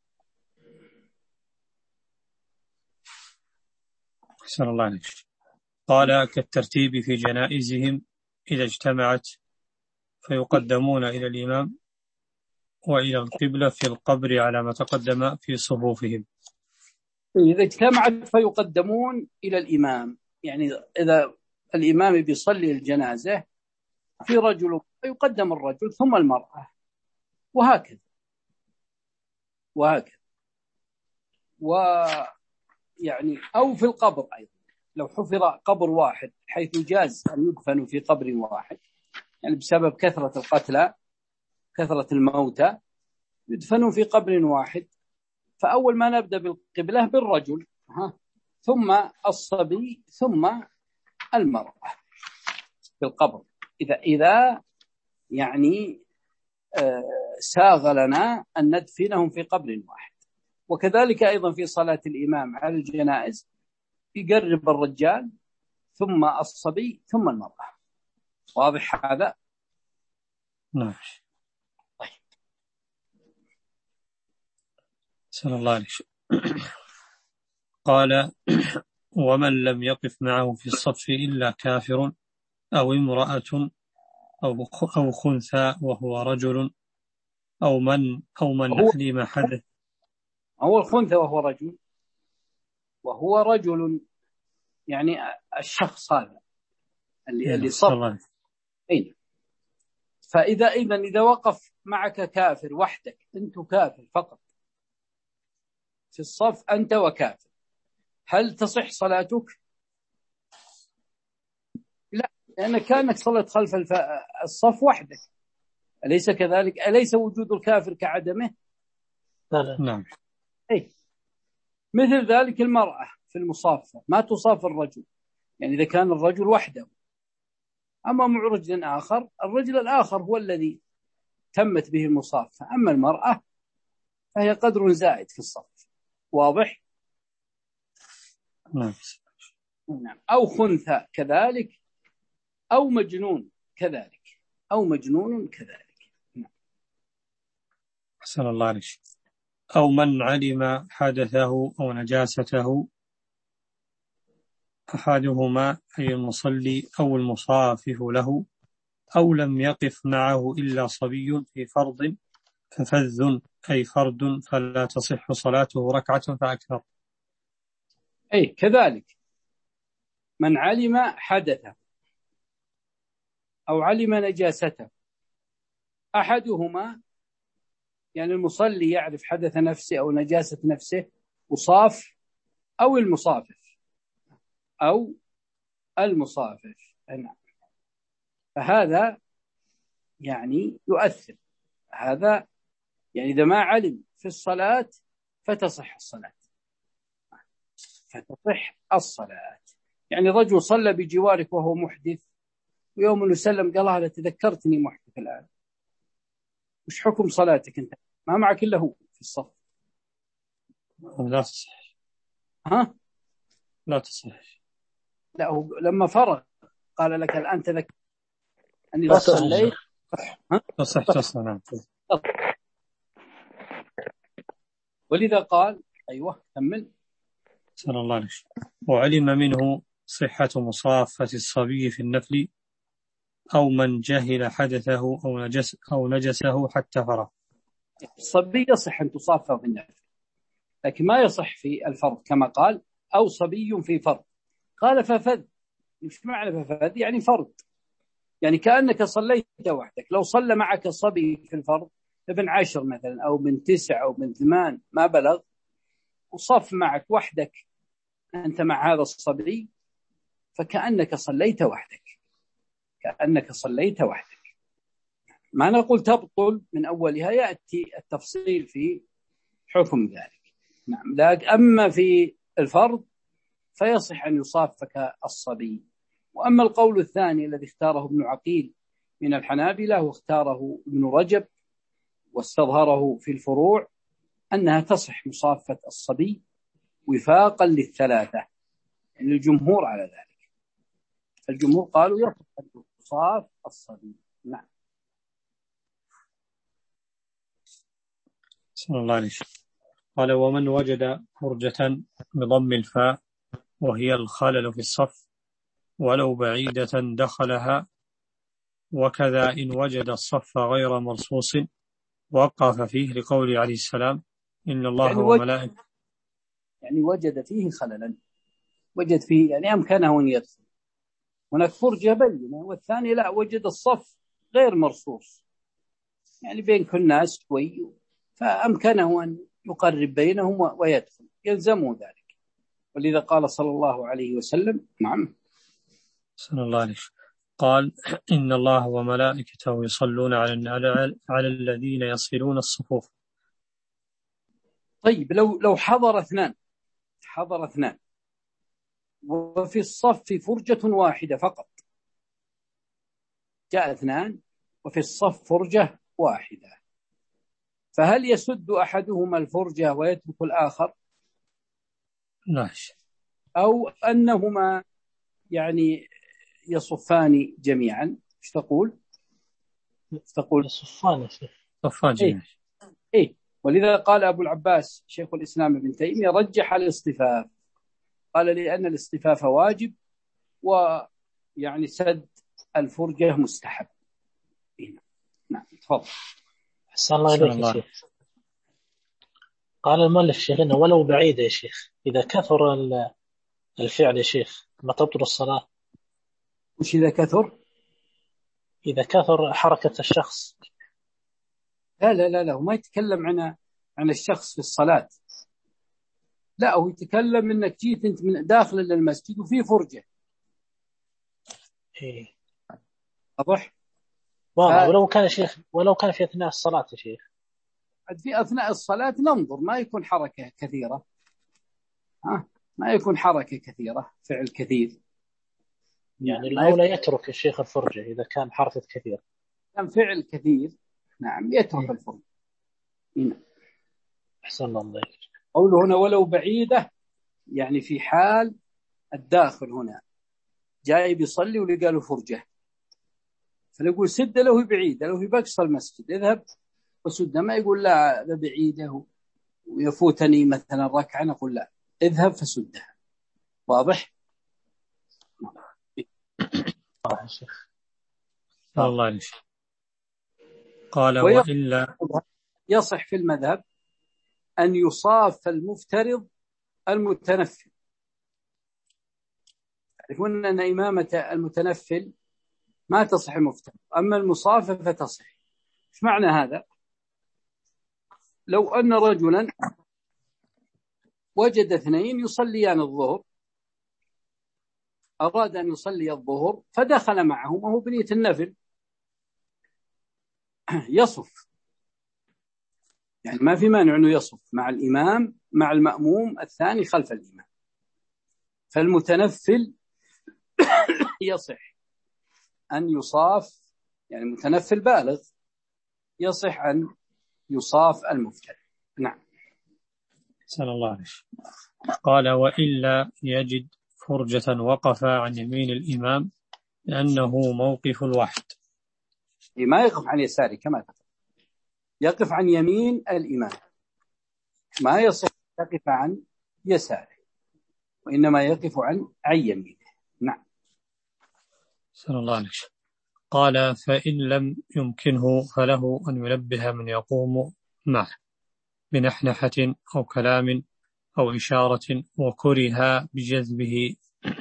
أحسن الله عليك. قال كالترتيب في جنائزهم إذا اجتمعت فيقدمون إلى الإمام وإلى القبلة في القبر على ما تقدم في صفوفهم. إذا اجتمعت فيقدمون إلى الإمام، يعني إذا الإمام بيصلي الجنازة في رجل فيقدم الرجل ثم المرأة، وهكذا وهكذا. ويعني أو في القبر أيضا، لو حفر قبر واحد حيث جاز أن يدفنوا في قبر واحد، يعني بسبب كثرة القتلى كثرة الموتى يدفنوا في قبر واحد، فأول ما نبدأ بالقبلة بالرجل، ها، ثم الصبي ثم المرأة في القبر، إذا إذا يعني آه ساغ لنا أن ندفنهم في قبر واحد. وكذلك أيضا في صلاة الإمام على الجنائز يقرب الرجال ثم الصبي ثم المرأة. واضح هذا؟ نعم. طيب. صلى الله عليه وسلم. قال ومن لم يقف معه في الصف إلا كافر أو امرأة أو أو خنثى وهو رجل أو من أو من أحلم حدث. هو الخنثى وهو رجل، وهو رجل يعني الشخص هذا اللي اللي صف. أين فإذا إذا إذا وقف معك كافر وحدك، أنت كافر فقط في الصف، أنت وكافر، هل تصح صلاتك؟ لا، لأنك كأنك صلت خلف الصف وحدك، أليس كذلك؟ أليس وجود الكافر كعدمه؟ نعم. أي مثل ذلك المرأة في المصافة ما تصاف الرجل، يعني إذا كان الرجل وحده أما مع رجل آخر، الرجل الآخر هو الذي تمت به المصافة، أما المرأة فهي قدر زائد في الصف. واضح؟ نعم. أو خنثى كذلك، أو مجنون كذلك، أو مجنون كذلك. أحسن الله عليك. أو من علم حدثه أو نجاسته أحدهما، أي المصلي أو المصافح له، أو لم يقف معه إلا صبي في فرض ففذ، أي فرد، فلا تصح صلاته ركعة فأكثر. أي كذلك من علم حدثه أو علم نجاسته أحدهما، يعني المصلي يعرف حدث نفسه أو نجاسة نفسه وصاف، أو المصافف أو المصافف، نعم، فهذا يعني يؤثر. هذا يعني إذا ما علم في الصلاة فتصح الصلاة، فتصح الصلاة. يعني رجل صلى بجوارك وهو محدث، ويوم اللي سلم قال هذا تذكرتني محدث الآن، وش حكم صلاتك أنت؟ ما معك إلا هو في الصف. لا تصح. ها؟ لا تصح. لا، هو لما فرغ قال لك الآن تذكر أني لا صليت. تصح تصح. نعم. ولذا قال أيوة كمل. صلى الله عليه وسلم. وعلم منه صحة مصافة الصبي في النفل، أو من جهل حدثه أو نجس أو نجسه حتى فرغ. الصبي يصح أن تصافى في النفل، لكن ما يصح في الفرض كما قال أو صبي في فرض. قال ففذ، مش معنى ففذ؟ يعني فرض، يعني كأنك صليت وحدك. لو صلى معك صبي في الفرض ابن عشر مثلا أو من تسع أو من ثمان ما بلغ، وصف معك وحدك أنت مع هذا الصبي، فكأنك صليت وحدك، كأنك صليت وحدك. ما نقول تبطل من أولها، يأتي التفصيل في حكم ذلك. نعم. لكن أما في الفرض فيصح أن يصافك الصبي. وأما القول الثاني الذي اختاره ابن عقيل من الحنابلة واختاره ابن رجب واستظهره في الفروع، أنها تصح مصافة الصبي وفاقا للثلاثة، يعني الجمهور على ذلك. الجمهور قالوا يصح أن تصاف الصبي. نعم. صلى الله عليه وسلم. قال ومن وجد فرجة بضم الفاء وهي الخلل في الصف ولو بعيدة دخلها، وكذا إن وجد الصف غير مرصوص وقف فيه، لقول عليه السلام إن الله يعني وملائكته، يعني وجد فيه خللا، وجد فيه يعني أمكنه أن يدخل. هناك فرجة بينة، والثاني لا، وجد الصف غير مرصوص، يعني بين كل ناس شوي، فأمكنه أن يقرب بينهم ويدخل، يلزمه ذلك. ولذا قال صلى الله عليه وسلم. نعم. صلى الله عليه وسلم قال إن الله وملائكته يصلون على على الذين يصلون الصفوف. طيب لو لو حضر اثنان، حضر اثنان وفي الصف فرجة واحدة فقط، جاء اثنان وفي الصف فرجة واحدة، فهل يسد أحدهما الفرجة ويترك الآخر؟ ماشي. أو أنهما يعني يصفان جميعا؟ ايش تقول؟ تقول يصفان صفان جميعا. إيه؟ إيه؟ ولذا قال أبو العباس شيخ الإسلام ابن تيمية رجح الاصطفاف، قال لأن الاصطفاف واجب، ويعني سد الفرجة مستحب. نعم تفضل. أحسن الله إليك يا شيخ. قال المؤلف شيخنا ولو بعيد يا شيخ، إذا كثر الفعل يا شيخ ما تبطل الصلاة؟ وش إذا كثر؟ إذا كثر حركة الشخص. لا لا لا لا هو ما يتكلم عن عن الشخص في الصلاة، لا هو يتكلم انك جيت انت من داخل المسجد وفي فرجة. إيه. واضح؟ واضح. ف... ولو كان شيخ، ولو كان في أثناء الصلاة يا شيخ. في أثناء الصلاة ننظر ما يكون حركة كثيرة، ها ما يكون حركة كثيرة، فعل كثير. يعني نعم ما يكون الأولى يترك الشيخ الفرجة إذا كان حركة كثير. فعل كثير، نعم يترك إيه. الفرجة. نعم. أحسن الله عليك. قوله هنا ولو بعيدة، يعني في حال الداخل هنا جاي بيصلي ولقى له فرجة، فنقول سد له بعيدة، له في بقصى المسجد اذهب وسد، ما يقول لا ذا بعيدة ويفوتني مثلا ركعة، نقول لا اذهب فسدها. واضح؟ واضح يا شيخ. الله عليك. قال وإلا ويصح في المذهب أن يصاف المفترض المتنفل. يعرفون أن إمامة المتنفل ما تصح المفترض، أما المصافة فتصح. ايش معنى هذا؟ لو أن رجلا وجد اثنين يصليان الظهر، أراد أن يصلي الظهر فدخل معهم وهو بنية النفل، يصف، يعني ما في مانع أنه يصف مع الإمام مع المأموم الثاني خلف الإمام. فالمتنفل يصح أن يصاف، يعني متنفل بالغ يصح أن يصاف المفترض. نعم. سأل الله عليك. قال وإلا يجد فرجة وقف عن يمين الإمام لأنه موقف الوحد. ما يقف عن يساره كما تقول، يقف عن يمين الإمام، ما يصح يقف عن يساره، وإنما يقف عن عن يمينه. نعم. سأل الله عليك. قال فإن لم يمكنه فله أن ينبه من يقوم معه بنحنحة أو كلام أو إشارة، وكره بجذبه.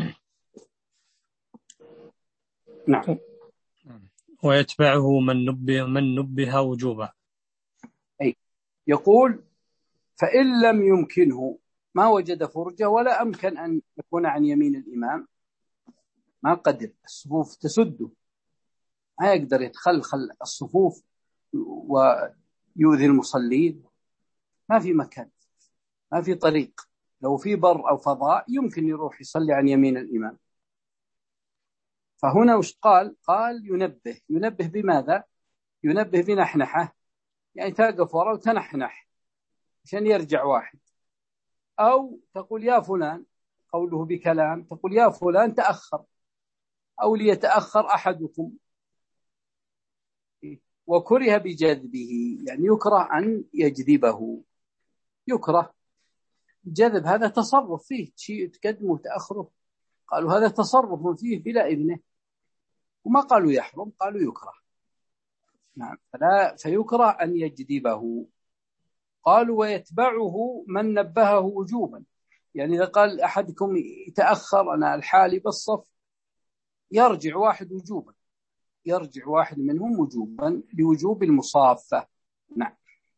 نعم. ويتبعه من نبه, من نبه وجوبا. أي يقول فإن لم يمكنه، ما وجد فرجة ولا أمكن أن يكون عن يمين الإمام، ما قدر الصفوف تسده، ما يقدر يتخلخل الصفوف ويؤذي المصلين، ما في مكان، ما في طريق. لو في بر أو فضاء يمكن يروح يصلي عن يمين الإمام. فهنا وش قال؟ قال ينبه. ينبه بماذا؟ ينبه بنحنحة، يعني توقف وراء وتنحنح عشان يرجع واحد، أو تقول يا فلان، قوله بكلام، تقول يا فلان تأخر، أو ليتأخر أحدكم. وكره بجذبه، يعني يكره أن يجذبه، يكره جذب، هذا تصرف فيه شيء تقدمه وتأخره، قالوا هذا تصرف فيه بلا إذنه، وما قالوا يحرم، قالوا يكره. نعم. فلا فيكره أن يجذبه. قالوا ويتبعه من نبهه وجوبا، يعني إذا قال أحدكم يتأخر أنا الحالي بالصف، يرجع واحد وجوبا، يرجع واحد منهم وجوبا لوجوب المصافة. نعم.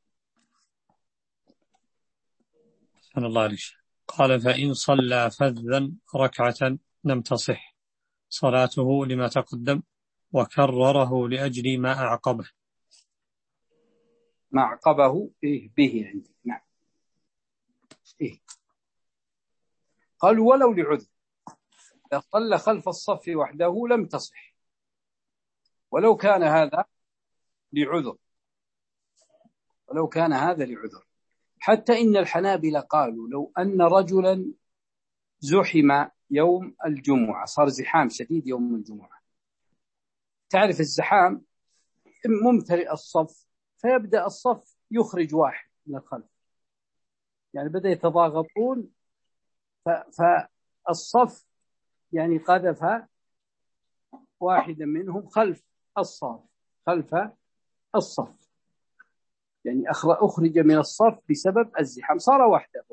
سأل الله عليك. قال فإن صلى فذا ركعة لم تصح صلاته لما تقدم، وكرره لأجل ما أعقبه. ما أعقبه إيه به عندي. نعم. إيه. قالوا ولو لعذر، إذا صلى خلف الصف وحده لم تصح، ولو كان هذا لعذر، ولو كان هذا لعذر. حتى إن الحنابلة قالوا لو أن رجلا زحم يوم الجمعة، صار زحام شديد يوم الجمعة، تعرف الزحام ممتلئ الصف، فيبدأ الصف يخرج واحد من الخلف، يعني بدأ يتضاغطون، فالصف يعني قذف واحدا منهم خلف الصف، خلف الصف، يعني أخرج من الصف بسبب الزحام، صار وحده.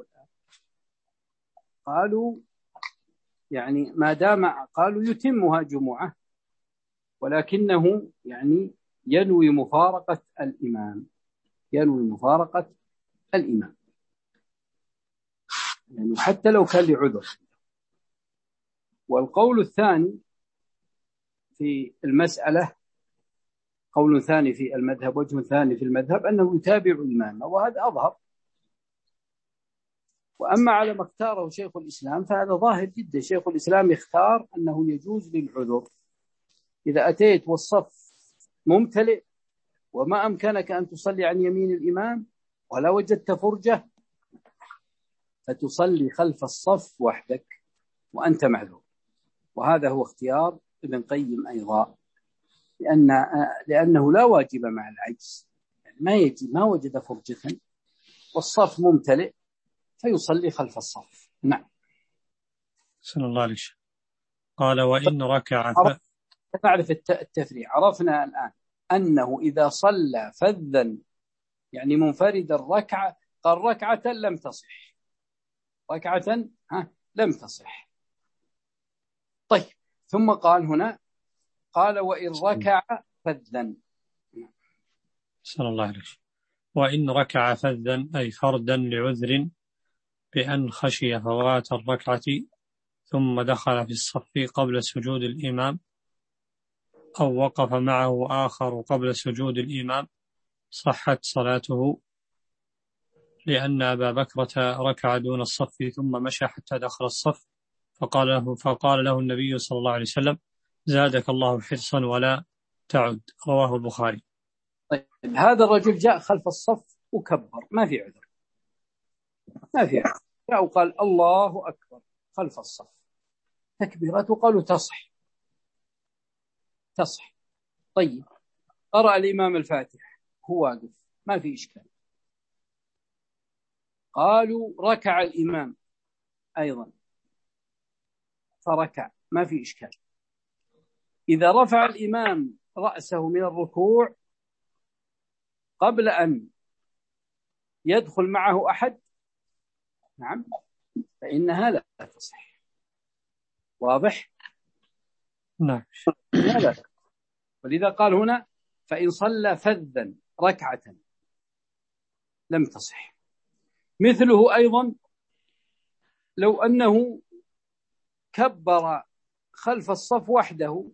قالوا يعني ما دام، قالوا يتمها جمعة، ولكنه يعني ينوي مفارقة الإمام، ينوي مفارقة الإمام يعني حتى لو كان لعذر. والقول الثاني في المسألة، قول ثاني في المذهب، وجه ثاني في المذهب، أنه يتابع إمامه، وهذا أظهر. وأما على ما اختاره شيخ الإسلام فهذا ظاهر جدا. شيخ الإسلام اختار أنه يجوز للعذر إذا أتيت والصف ممتلئ وما أمكنك أن تصلي عن يمين الإمام ولا وجدت فرجة، فتصلي خلف الصف وحدك وأنت معذور. وهذا هو اختيار ابن قيم أيضا، لأن لأنه لا واجب مع العجز، يعني ما يجي ما وجد فرجة والصف ممتلئ فيصلي خلف الصف. نعم. صلى الله عليه وسلم. قال وإن ركع ف... نعرف التفريع. عرفنا الآن أنه إذا صلى فذا يعني منفرد الركعة، قال ركعة لم تصح، ركعة ها لم تصح. طيب ثم قال هنا قال وإن ركع فذا. صلى الله عليه وسلم. وإن ركع فذا أي فردا لعذر بأن خشي فوات الركعة ثم دخل في الصف قبل سجود الإمام أو وقف معه آخر قبل سجود الإمام صحت صلاته، لأن أبا بكرة ركع دون الصف ثم مشى حتى دخل الصف فقال له, فقال له النبي صلى الله عليه وسلم زادك الله حرصا ولا تعد. رواه البخاري. طيب هذا الرجل جاء خلف الصف وكبر، ما في عذر، ما في عذر. جاء وقال الله أكبر خلف الصف، تكبيرات وقالوا تصح تصح. طيب قرأ الإمام الفاتحة هو واقف، ما في إشكال. قالوا ركع الإمام أيضا فركع، ما في إشكال. إذا رفع الإمام رأسه من الركوع قبل أن يدخل معه أحد، نعم، فإنها لا تصح. واضح؟ نعم. لا لا. ولذا قال هنا فإن صلى فذا ركعة لم تصح. مثله أيضا لو أنه كبر خلف الصف وحده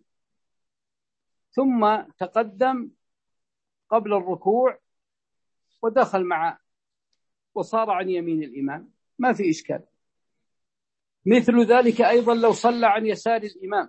ثم تقدم قبل الركوع ودخل مع وصار عن يمين الإمام، ما في إشكال. مثل ذلك أيضا لو صلى عن يسار الإمام،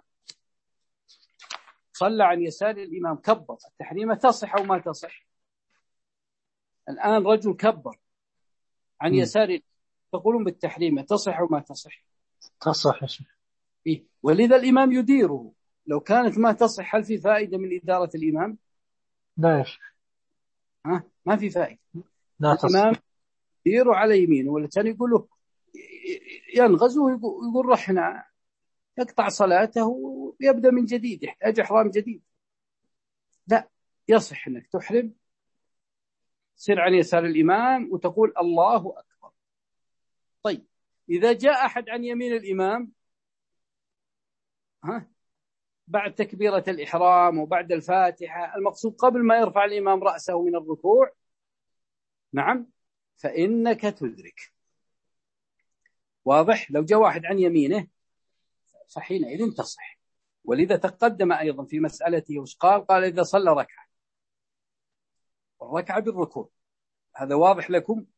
صلى عن يسار الإمام كبر، التحريمة تصح أو ما تصح؟ الآن رجل كبر عن يسار، تقولون بالتحريمة تصح أو ما تصح؟ تصح. إيه؟ ولذا الإمام يديره. لو كانت ما تصح هل في فائدة من إدارة الإمام؟ لا ها؟ ما في فائدة. لا الإمام يديره على يمينه، ولا كان يقول له ينغز ويقول رحنا، يقطع صلاته ويبدأ من جديد، يحتاج إحرام جديد. لا، يصح أنك تحرم، تصير عن يسار الإمام وتقول الله أكبر. طيب إذا جاء أحد عن يمين الإمام ها بعد تكبيرة الإحرام وبعد الفاتحة، المقصود قبل ما يرفع الإمام رأسه من الركوع، نعم، فإنك تدرك. واضح؟ لو جاء واحد عن يمينه فحينئذ تصح. ولذا تقدم أيضا في مسألته وش قال؟ قال إذا صلى ركعة، والركعة بالركوع. هذا واضح لكم؟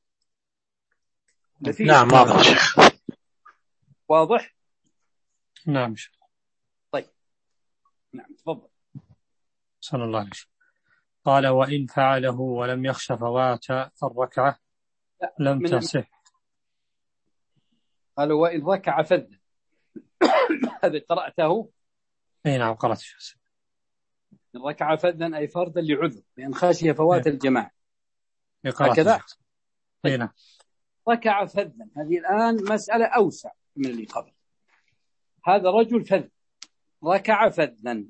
نعم واضح شيخ. واضح؟ نعم. طيب نعم تفضل. صلى الله عليه وسلم. قال وإن فعله ولم يخش فوات الركعة لم تصح. قال وإن ركع فذ هذا قرأته؟ أي نعم قرأت. إن ركع فذا أي فردا لعذر بأن خشي فوات الجماعة، هكذا. أي نعم. ركع فذا، هذه الآن مسألة أوسع من اللي قبل. هذا رجل فذ ركع فذا،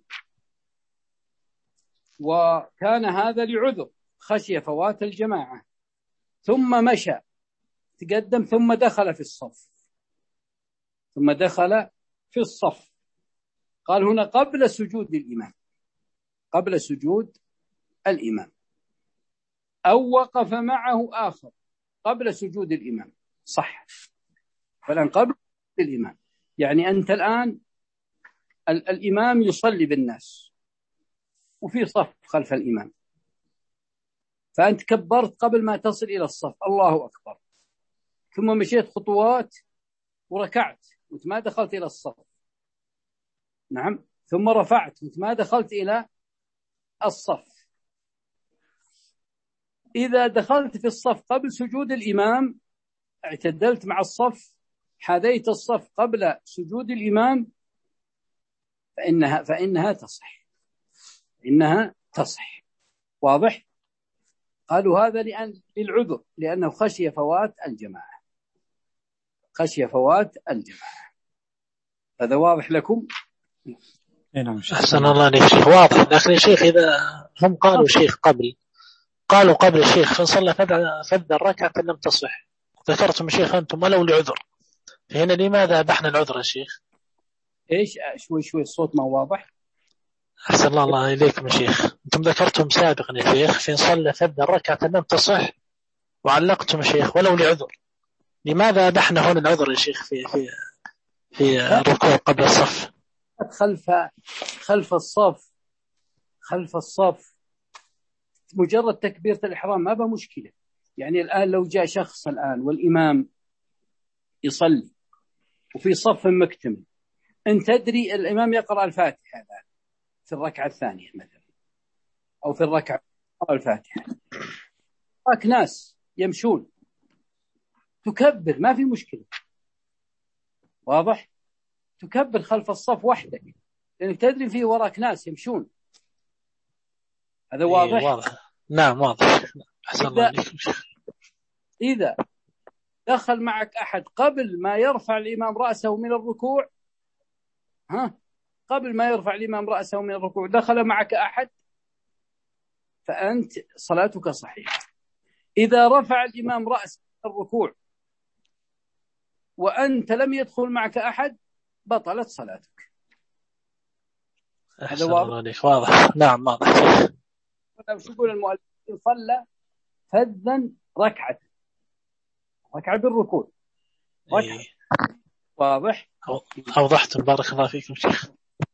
وكان هذا لعذر خشي فوات الجماعة، ثم مشى تقدم ثم دخل في الصف ثم دخل في الصف قال هنا قبل سجود الإمام، قبل سجود الإمام، أو وقف معه آخر قبل سجود الإمام. صح، فالآن قبل سجود الإمام، يعني أنت الآن الإمام يصلي بالناس وفي صف خلف الإمام، فأنت كبرت قبل ما تصل إلى الصف، الله أكبر، ثم مشيت خطوات وركعت وانت ما دخلت إلى الصف. نعم، ثم رفعت وانت ما دخلت إلى الصف. إذا دخلت في الصف قبل سجود الإمام، اعتدلت مع الصف، حذيت الصف قبل سجود الإمام، فإنها فإنها تصح، إنها تصح. واضح؟ قالوا هذا لأن للعذر، لأنه خشي فوات الجماعة، خشي فوات الجماعة. هذا واضح لكم؟ أحسن الله عليك شيخ، واضح. لكن يا شيخ إذا هم قالوا شيخ قبل قالوا قبل الشيخ فصلى فذ الركعة لم تصح، ذكرتم شيخ أنتم ولو لعذر، فهنا لماذا أبحنا العذر يا شيخ؟ إيش شوي شوي الصوت ما واضح. أحسن الله إليكم يا شيخ، أنتم ذكرتم سابقا يا شيخ فإن صلى فذ الركعة لم تصح، وعلقتم يا شيخ ولو لعذر، لماذا أبحنا هنا العذر يا شيخ في في في الركوع قبل الصف؟ خلف خلف الصف خلف الصف مجرد تكبيرة الإحرام ما بها مشكلة. يعني الآن لو جاء شخص الآن والإمام يصلي وفي صف مكتمل، أنت تدري الإمام يقرأ الفاتحة الآن في الركعة الثانية مثلا، أو في الركعة الفاتحة، راك ناس يمشون، تكبر ما في مشكلة. واضح؟ تكبر خلف الصف وحدك، لأنك تدري فيه وراك ناس يمشون. هذا واضح؟ إيه واضح. نعم واضح. أحسن الله عليكم. إذا دخل معك أحد قبل ما يرفع الإمام رأسه من الركوع، ها قبل ما يرفع الإمام رأسه من الركوع دخل معك أحد، فأنت صلاتك صحيحة. إذا رفع الإمام رأسه من الركوع وأنت لم يدخل معك أحد، بطلت صلاتك. هذا واضح. واضح. نعم واضح. شو يقول المؤلف؟ صلى فذا ركعة ركعة بالركوع ركعة. إيه. واضح؟ أوضحتم بارك الله فيكم شيخ.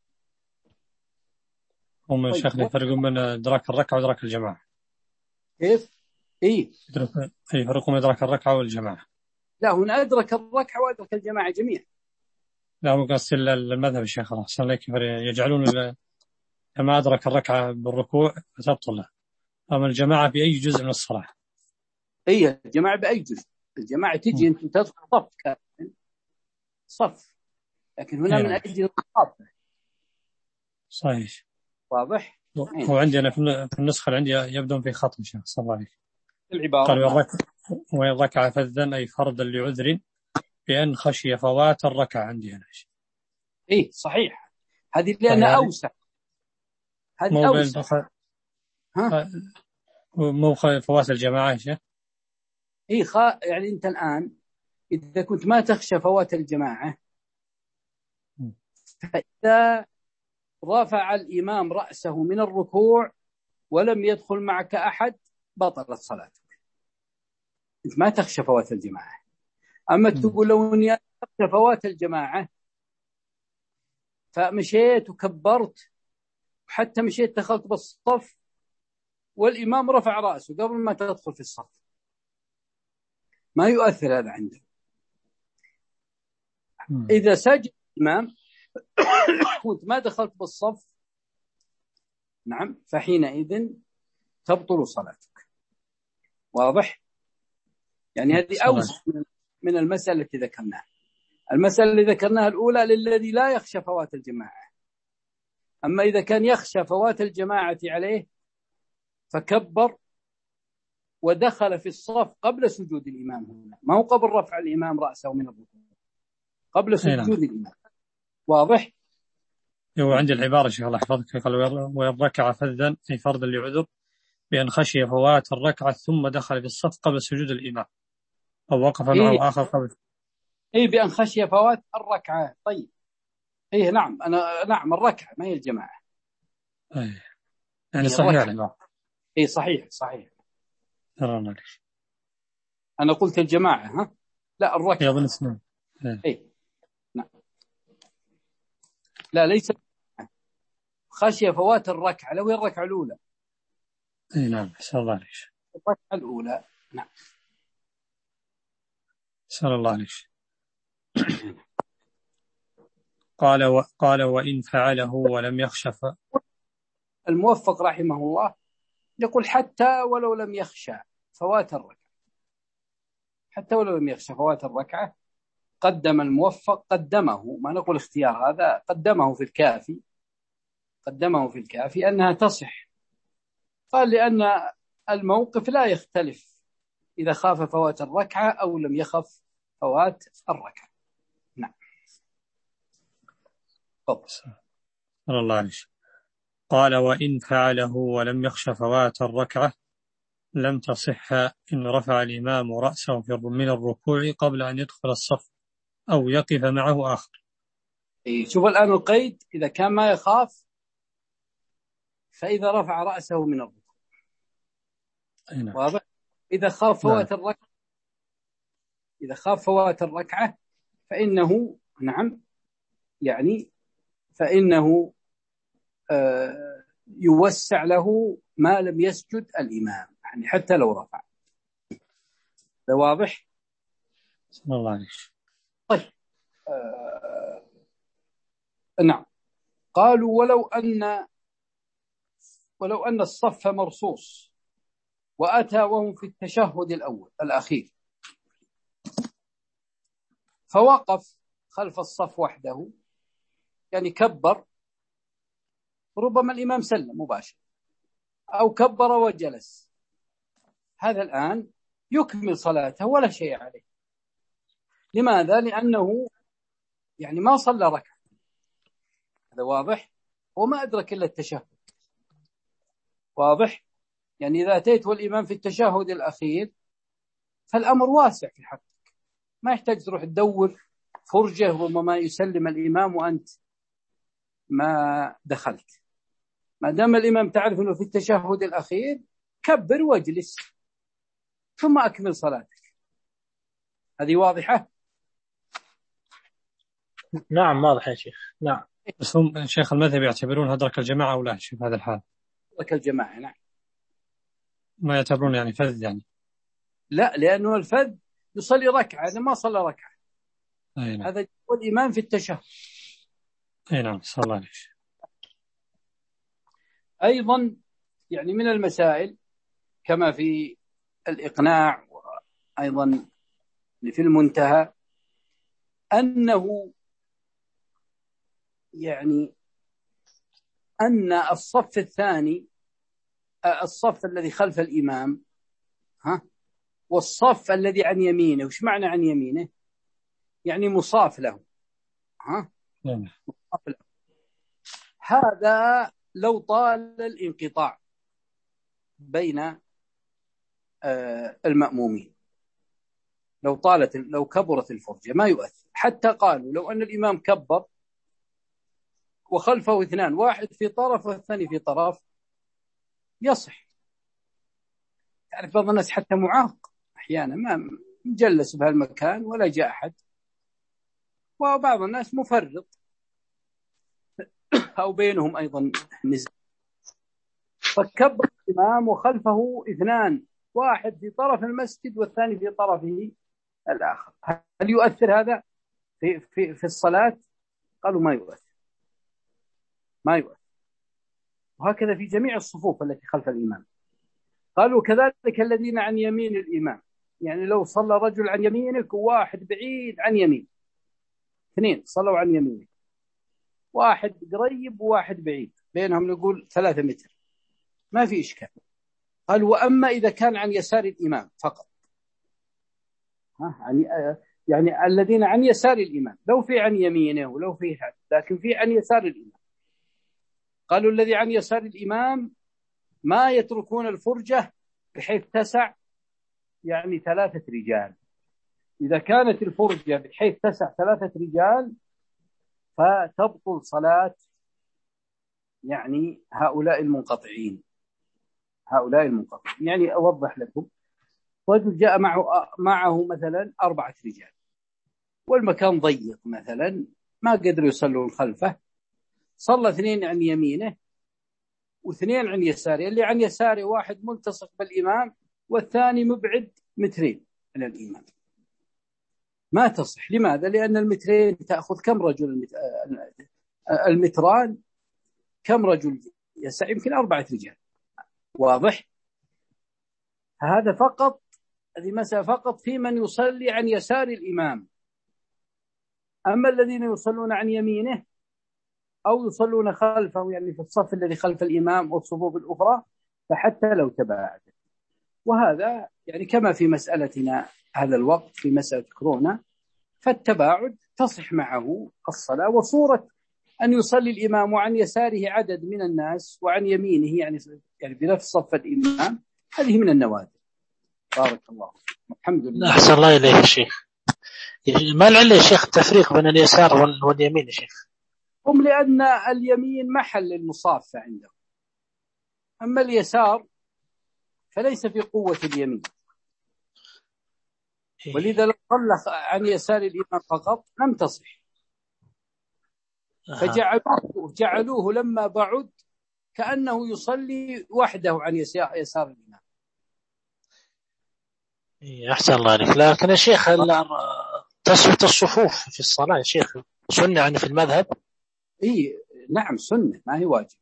هم طيب. شيخنا يفرقون بين إدراك الركعة وإدراك الجماعة. كيف؟ إيه يفرقون بين إدراك الركعة والجماعة. لا، هنا أدرك الركعة وأدرك الجماعة جميعا. لا مو قصدي المذهب الشيخ الله أحسن لك، يجعلون كما أدرك الركعة بالركوع فتبطل له، أما الجماعة بأي جزء من الصلاة. إيه الجماعة بأي جزء، الجماعة تجي أنت تدخل صف كامل صف، لكن هنا من أجل الصف. صحيح. واضح. هو عندي أنا في النسخة اللي عندي يبدون في خط شيخ صلى الله عليه العبارة قال وإن ركع فذا أي فردا لعذر بأن خشي فوات الركعة. عندي أنا إيه صحيح، هذه لأنها أوسع، هذه أوسع. بخ... ها مو فوات الجماعة يا شيخ. إيه خا... يعني أنت الآن إذا كنت ما تخشى فوات الجماعة، فإذا رفع الإمام رأسه من الركوع ولم يدخل معك أحد بطلت صلاتك، أنت ما تخشى فوات الجماعة. أما تقول لو أني أخشى فوات الجماعة فمشيت وكبرت وحتى مشيت دخلت بالصف والإمام رفع رأسه قبل ما تدخل في الصف، ما يؤثر هذا عنده. إذا سجد الإمام وانت ما دخلت بالصف، نعم، فحينئذ تبطل صلاتك. واضح؟ يعني هذه أوسع من المسألة التي ذكرناها. المسألة اللي ذكرناها الأولى للذي لا يخشى فوات الجماعة، أما إذا كان يخشى فوات الجماعة عليه فكبر ودخل في الصف قبل سجود الإمام، هنا ما هو قبل رفع الإمام رأسه من الركوع، قبل سجود الإمام. واضح؟ هو عندي العبارة شيخ الله يحفظك قال وإن ركع فذا أي فرضا لعذر بأن خشي فوات الركعة ثم دخل في الصف قبل سجود الإمام أو وقف معه إيه؟ آخر قبل إيه بأن خشي فوات الركعة. طيب إيه نعم، أنا نعم الركعة ما هي الجماعة. أيه. يعني صحيح الإمام. اي صحيح صحيح. ترى معلش انا قلت الجماعة ها لا الركعة يظن اسمه اي نعم لا ليس خشية فوات الركعة لو هي الركعة الأولى. اي نعم صلى الله عليه الركعة الأولى نعم صلى الله عليه. قال و... قال وإن فعله ولم يخشف. الموفق رحمه الله يقول حتى ولو لم يخشى فوات الركعة، حتى ولو لم يخشى فوات الركعة قدم الموفق، قدمه ما نقول اختيار، هذا قدمه في الكافي، قدمه في الكافي أنها تصح. قال لأن الموقف لا يختلف إذا خاف فوات الركعة أو لم يخف فوات الركعة. نعم صلى الله عليه. قال وإن فعله ولم يخش فوات الركعة لم تصح إن رفع الإمام رأسه من الركوع قبل أن يدخل الصف أو يقف معه آخر. شوف الآن القيد إذا كان ما يخاف، فإذا رفع رأسه من الركوع واضح. إذا خاف فوات الركعة، إذا خاف فوات الركعة فإنه نعم يعني فإنه آه يوسع له ما لم يسجد الإمام، يعني حتى لو رفع. ده واضح؟ صلى الله عليه. طيب آه نعم. قالوا ولو أن ولو أن الصف مرصوص وأتى وهم في التشهد الأول الأخير فوقف خلف الصف وحده، يعني كبر، ربما الإمام سلم مباشر أو كبر وجلس، هذا الآن يكمل صلاته ولا شيء عليه. لماذا؟ لأنه يعني ما صلى ركعة، هذا واضح، وما أدرك إلا التشهد. واضح؟ يعني إذا أتيت والإمام في التشهد الأخير فالأمر واسع في حقك، ما يحتاج تروح تدور فرجة ربما يسلم الإمام وأنت ما دخلت. ما دام الإمام تعرف أنه في التشهد الأخير كبر واجلس ثم أكمل صلاتك. هذه واضحة؟ نعم واضح يا شيخ. نعم. بس هم شيخ المذهب يعتبرون أدرك الجماعة أو لا شوف هذا الحال؟ أدرك الجماعة نعم. ما يعتبرون يعني فذ يعني؟ لا، لأنه الفذ يصلي ركعة، هذا ما صلى ركعة. نعم. هذا هو الإمام في التشهد. أي نعم صلى الله عليه. أيضا يعني من المسائل كما في الإقناع وأيضا في المنتهى أنه يعني أن الصف الثاني، الصف الذي خلف الإمام ها والصف الذي عن يمينه، وش معنى عن يمينه؟ يعني مصاف له ها مصاف له. هذا لو طال الانقطاع بين المأمومين، لو طالت لو كبرت الفرجة ما يؤثر. حتى قالوا لو أن الإمام كبر وخلفه اثنان، واحد في طرف والثاني في طرف، يصح. تعرف بعض الناس حتى معاق أحيانا ما مجلس بهالمكان ولا جاء أحد، وبعض الناس مفرط أو بينهم أيضا نزاع، فكبر الإمام وخلفه اثنان، واحد في طرف المسجد والثاني في طرفه الآخر، هل يؤثر هذا في في في الصلاة؟ قالوا ما يؤثر، ما يؤثر. وهكذا في جميع الصفوف التي خلف الإمام. قالوا كذلك الذين عن يمين الإمام، يعني لو صلى رجل عن يمينك وواحد بعيد عن يمين، اثنين صلوا عن يمينك، واحد قريب وواحد بعيد، بينهم نقول ثلاثة متر، ما في إشكال. قال وأما إذا كان عن يسار الإمام فقط، ها يعني يعني الذين عن يسار الإمام، لو في عن يمينه ولو في حد، لكن في عن يسار الإمام. قالوا الذي عن يسار الإمام ما يتركون الفرجة بحيث تسع يعني ثلاثة رجال. إذا كانت الفرجة بحيث تسع ثلاثة رجال فتبطل صلاة يعني هؤلاء المنقطعين، هؤلاء المنقطعين يعني أوضح لكم. رجل جاء معه معه مثلا أربعة رجال والمكان ضيق مثلا، ما قدروا يصلون خلفه، صلى اثنين عن يمينه واثنين عن يساره. اللي عن يساره واحد ملتصق بالإمام والثاني مبعد مترين عن الإمام، ما تصح. لماذا؟ لأن المترين تأخذ كم رجل؟ المتران كم رجل يسع؟ يمكن أربعة رجال. واضح؟ هذا فقط، هذه مسألة فقط في من يصلي عن يسار الإمام. أما الذين يصلون عن يمينه أو يصلون خلفه، يعني في الصف الذي خلف الإمام والصفوف الأخرى، فحتى لو تباعد. وهذا يعني كما في مسألتنا هذا الوقت في مسألة كورونا، فالتباعد تصح معه الصلاة. وصورة أن يصلي الإمام وعن يساره عدد من الناس وعن يمينه يعني يعني بنفس صف الإمام، هذه من النوادر. بارك الله. الحمد لله. أحسن الله إليك يا شيخ. ما العلة يا شيخ التفريق بين اليسار واليمين يا شيخ؟ هم لأن اليمين محل المصافة عندهم، أما اليسار فليس في قوة اليمين، ولذا لو صلى عن يسار الإمام فقط لم تصح. فجعلوه جعلوه لما بعد كأنه يصلي وحده عن يسار الإمام. أحسن الله عليك. لكن يا شيخ تسوية الصفوف في الصلاة يا شيخ سنة يعني في المذهب؟ إيه نعم سنة، ما هي واجب.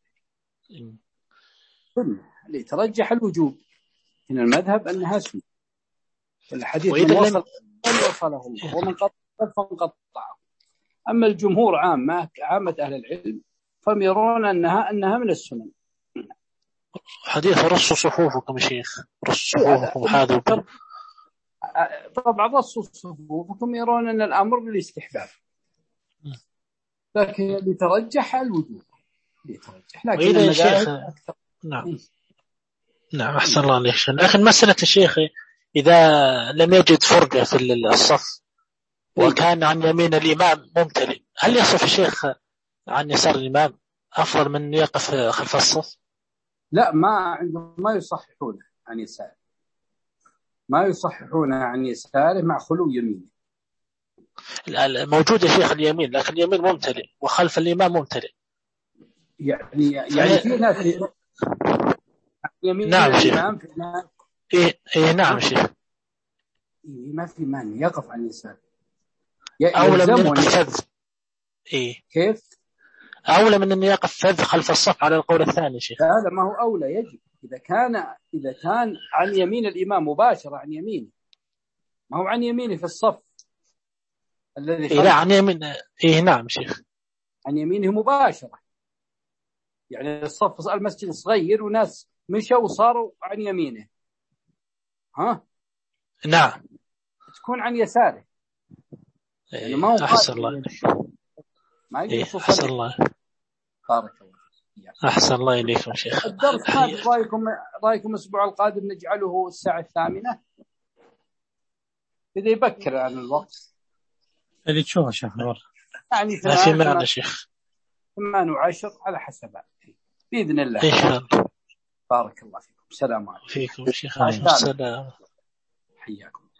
سنة اللي ترجح الوجوب من المذهب أنها سنة. الحديث من وصل من وصله الله ومن قطع فانقطعه. أما الجمهور عامة عامة أهل العلم فهم يرون أنها أنها من السنن. حديث رصوا صفوفكم يا شيخ، رصوا صفوفكم هذا. طبعا رصوا صفوفكم يرون أن الأمر للاستحباب، لكن يترجح الوجوب يترجح. لكن المذاهب أكثر. نعم نعم أحسن الله عليك. لكن مسألة الشيخ إذا لم يجد فرقة في الصف وكان عن يمين الإمام ممتلئ، هل يصف الشيخ عن يسار الإمام أفضل من يقف خلف الصف؟ لا، ما عندهم ما يصححونه عن يساره، ما يصححونه عن يساره مع خلو يمينه. موجود يا شيخ اليمين، لكن اليمين ممتلئ وخلف الإمام ممتلئ. يعني يعني في ناس يمين نعم الإمام شيخ. إيه إيه نعم شيخ. ما في مانع يقف عن يساره. أولى من يقف فذ. إيه كيف؟ أولى من أن يقف فذ خلف الصف على القول الثاني شيخ. هذا ما هو أولى، يجب إذا كان إذا كان عن يمين الإمام مباشرة عن يمينه، ما هو عن يمينه في الصف الذي إيه لا عن يمين. إيه نعم شيخ. عن يمينه مباشرة، يعني الصف المسجد صغير وناس مشوا وصاروا عن يمينه، ها نعم تكون عن يساره. يعني ما هو أحسن الله ما إيه أحسن الله. بارك الله. أحسن الله إليكم شيخ. الدرس هذا رأيكم رأيكم الأسبوع القادم نجعله الساعة الثامنة إذا يبكر عن الوقت اللي تشوفه شيخ والله. يعني ما في معنى شيخ. ثمان وعشر على حسب بإذن الله إن شاء الله. بارك الله فيكم. السلام عليكم. فيكم شيخ. السلام. حياكم.